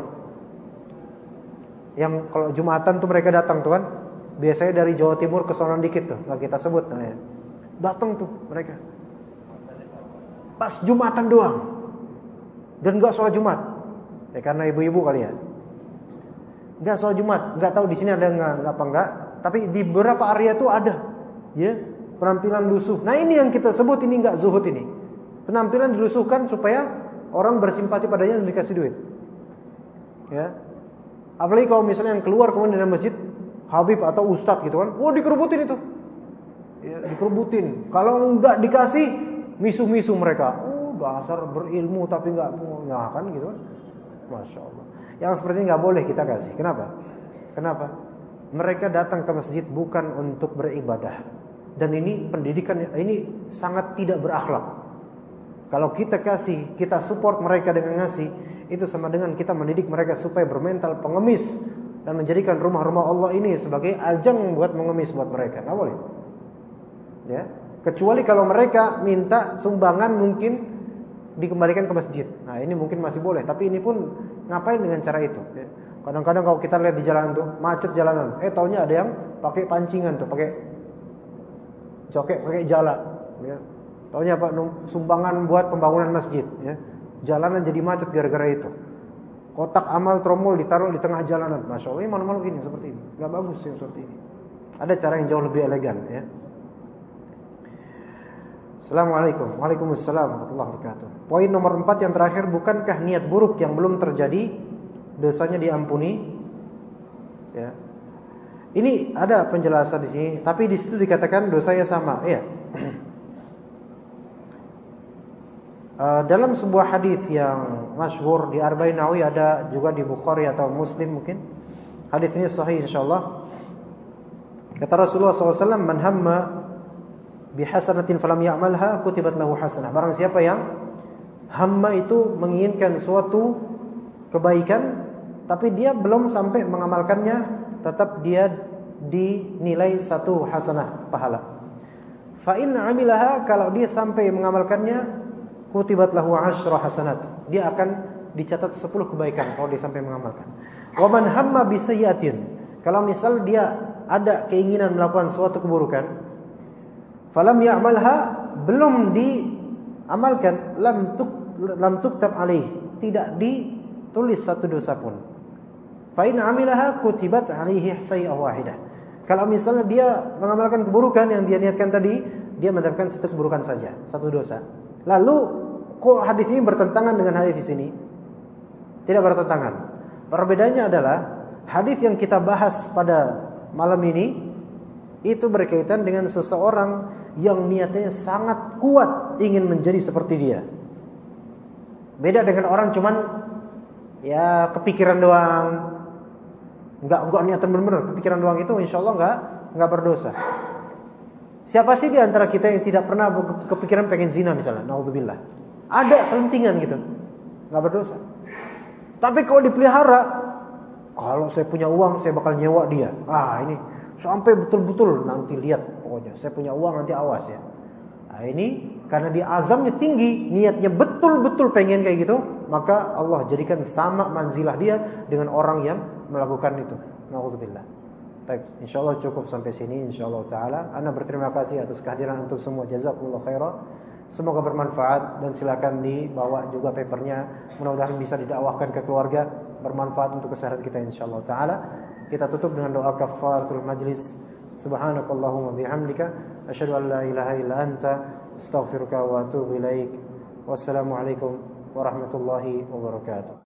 Yang kalau Jumatan tuh mereka datang tuh kan, biasanya dari Jawa Timur ke sana dikit tuh, nggak kita sebut namanya. Datang tuh mereka. Pas Jumatan doang. Dan nggak sholat Jumat. Ya karena ibu-ibu kali ya. Enggak sholat Jumat, enggak tahu di sini ada enggak, enggak apa enggak, tapi di beberapa area tuh ada. Ya, penampilan lusuh. Nah, ini yang kita sebut ini enggak zuhud ini. Penampilan dilusuhkan supaya orang bersimpati padanya dan dikasih duit. Ya. Apalagi kalau misalnya yang keluar kemudian dari masjid habib atau ustadz gitu kan. Oh, dikerubutin itu. Ya, dikerubutin. Kalau enggak dikasih, misuh-misuh mereka. Oh, dasar berilmu tapi enggak punya kan gitu kan. Masya Allah. Yang seperti ini nggak boleh kita kasih. Kenapa? Kenapa? Mereka datang ke masjid bukan untuk beribadah. Dan ini pendidikan ini sangat tidak berakhlak. Kalau kita kasih, kita support mereka dengan ngasih, itu sama dengan kita mendidik mereka supaya bermental pengemis dan menjadikan rumah-rumah Allah ini sebagai ajang buat mengemis buat mereka. Nggak boleh. Ya. Kecuali kalau mereka minta sumbangan mungkin dikembalikan ke masjid. Nah, ini mungkin masih boleh, tapi ini pun ngapain dengan cara itu? Ya. Kadang-kadang kalau kita lihat di jalan tuh macet jalanan, eh taunya ada yang pakai pancingan tuh, pakai joket, pakai jala, ya. Taunya apa? Sumbangan buat pembangunan masjid, ya. Jalanan jadi macet gara-gara itu. Kotak amal tromol ditaruh di tengah jalanan. Masya Allah, ini malu-malu ini seperti ini. Gak bagus yang seperti ini. Ada cara yang jauh lebih elegan, ya. Assalamualaikum, waalaikumsalam warahmatullahi wabarakatuh. Poin nomor empat yang terakhir, bukankah niat buruk yang belum terjadi dosanya diampuni? Ya. Ini ada penjelasan di sini, tapi di situ dikatakan dosanya sama. Ya. Uh, dalam sebuah hadis yang masyhur di Arba'in Nawawi, ada juga di Bukhari atau Muslim mungkin. Hadis ini sahih insyaallah. Kata Rasulullah sallallahu alaihi wasallam, "Man hamma bihasanatin falam ya'malha kutibat lahu hasanah." Barang siapa yang hamma itu menginginkan suatu kebaikan tapi dia belum sampai mengamalkannya, tetap dia dinilai satu hasanah pahala. Fa in 'amilaha, kalau dia sampai mengamalkannya, kutibat lahu asyra hasanat, dia akan dicatat sepuluh kebaikan kalau dia sampai mengamalkan. Wa man hamma bi sayyi'atin, kalau misal dia ada keinginan melakukan suatu keburukan, falam ya'malha, belum diamalkan, lam tuk lam tuktab alaih, tidak ditulis satu dosa pun. Fa in 'amilaha kutibat alaihi sayyi'ah wahidah. Kalau misalnya dia mengamalkan keburukan yang dia niatkan tadi, dia mendapatkan satu keburukan saja, satu dosa. Lalu kok hadis ini bertentangan dengan hadis di sini? Tidak bertentangan. Perbedaannya adalah hadis yang kita bahas pada malam ini itu berkaitan dengan seseorang yang niatnya sangat kuat ingin menjadi seperti dia. Beda dengan orang cuman ya kepikiran doang. Enggak enggak niatan benar-benar, kepikiran doang, itu insyaallah enggak enggak berdosa. Siapa sih di antara kita yang tidak pernah kepikiran pengen zina misalnya, naudzubillah. Ada selentingan gitu. Enggak berdosa. Tapi kalau dipelihara, kalau saya punya uang saya bakal nyewa dia. Ah, ini sampai betul-betul nanti lihat pokoknya. Saya punya uang nanti awas ya. Nah, ini karena dia azamnya tinggi, niatnya betul-betul pengen kayak gitu, maka Allah jadikan sama manzilah dia dengan orang yang melakukan itu. Nauzubillah. Baik, insyaallah cukup sampai sini insyaallah taala. Ana berterima kasih atas kehadiran antum semua. Jazakumullah khairan. Semoga bermanfaat dan silakan dibawa juga papernya. Mudah-mudahan bisa didakwahkan ke keluarga, bermanfaat untuk kesehatan kita insyaallah taala. Kita tutup dengan doa kafaratul majlis. Subhanakallahumma bihamdika asyhadu an la ilaha illa anta astaghfiruka wa atubu ilaik. Wassalamualaikum warahmatullahi wabarakatuh.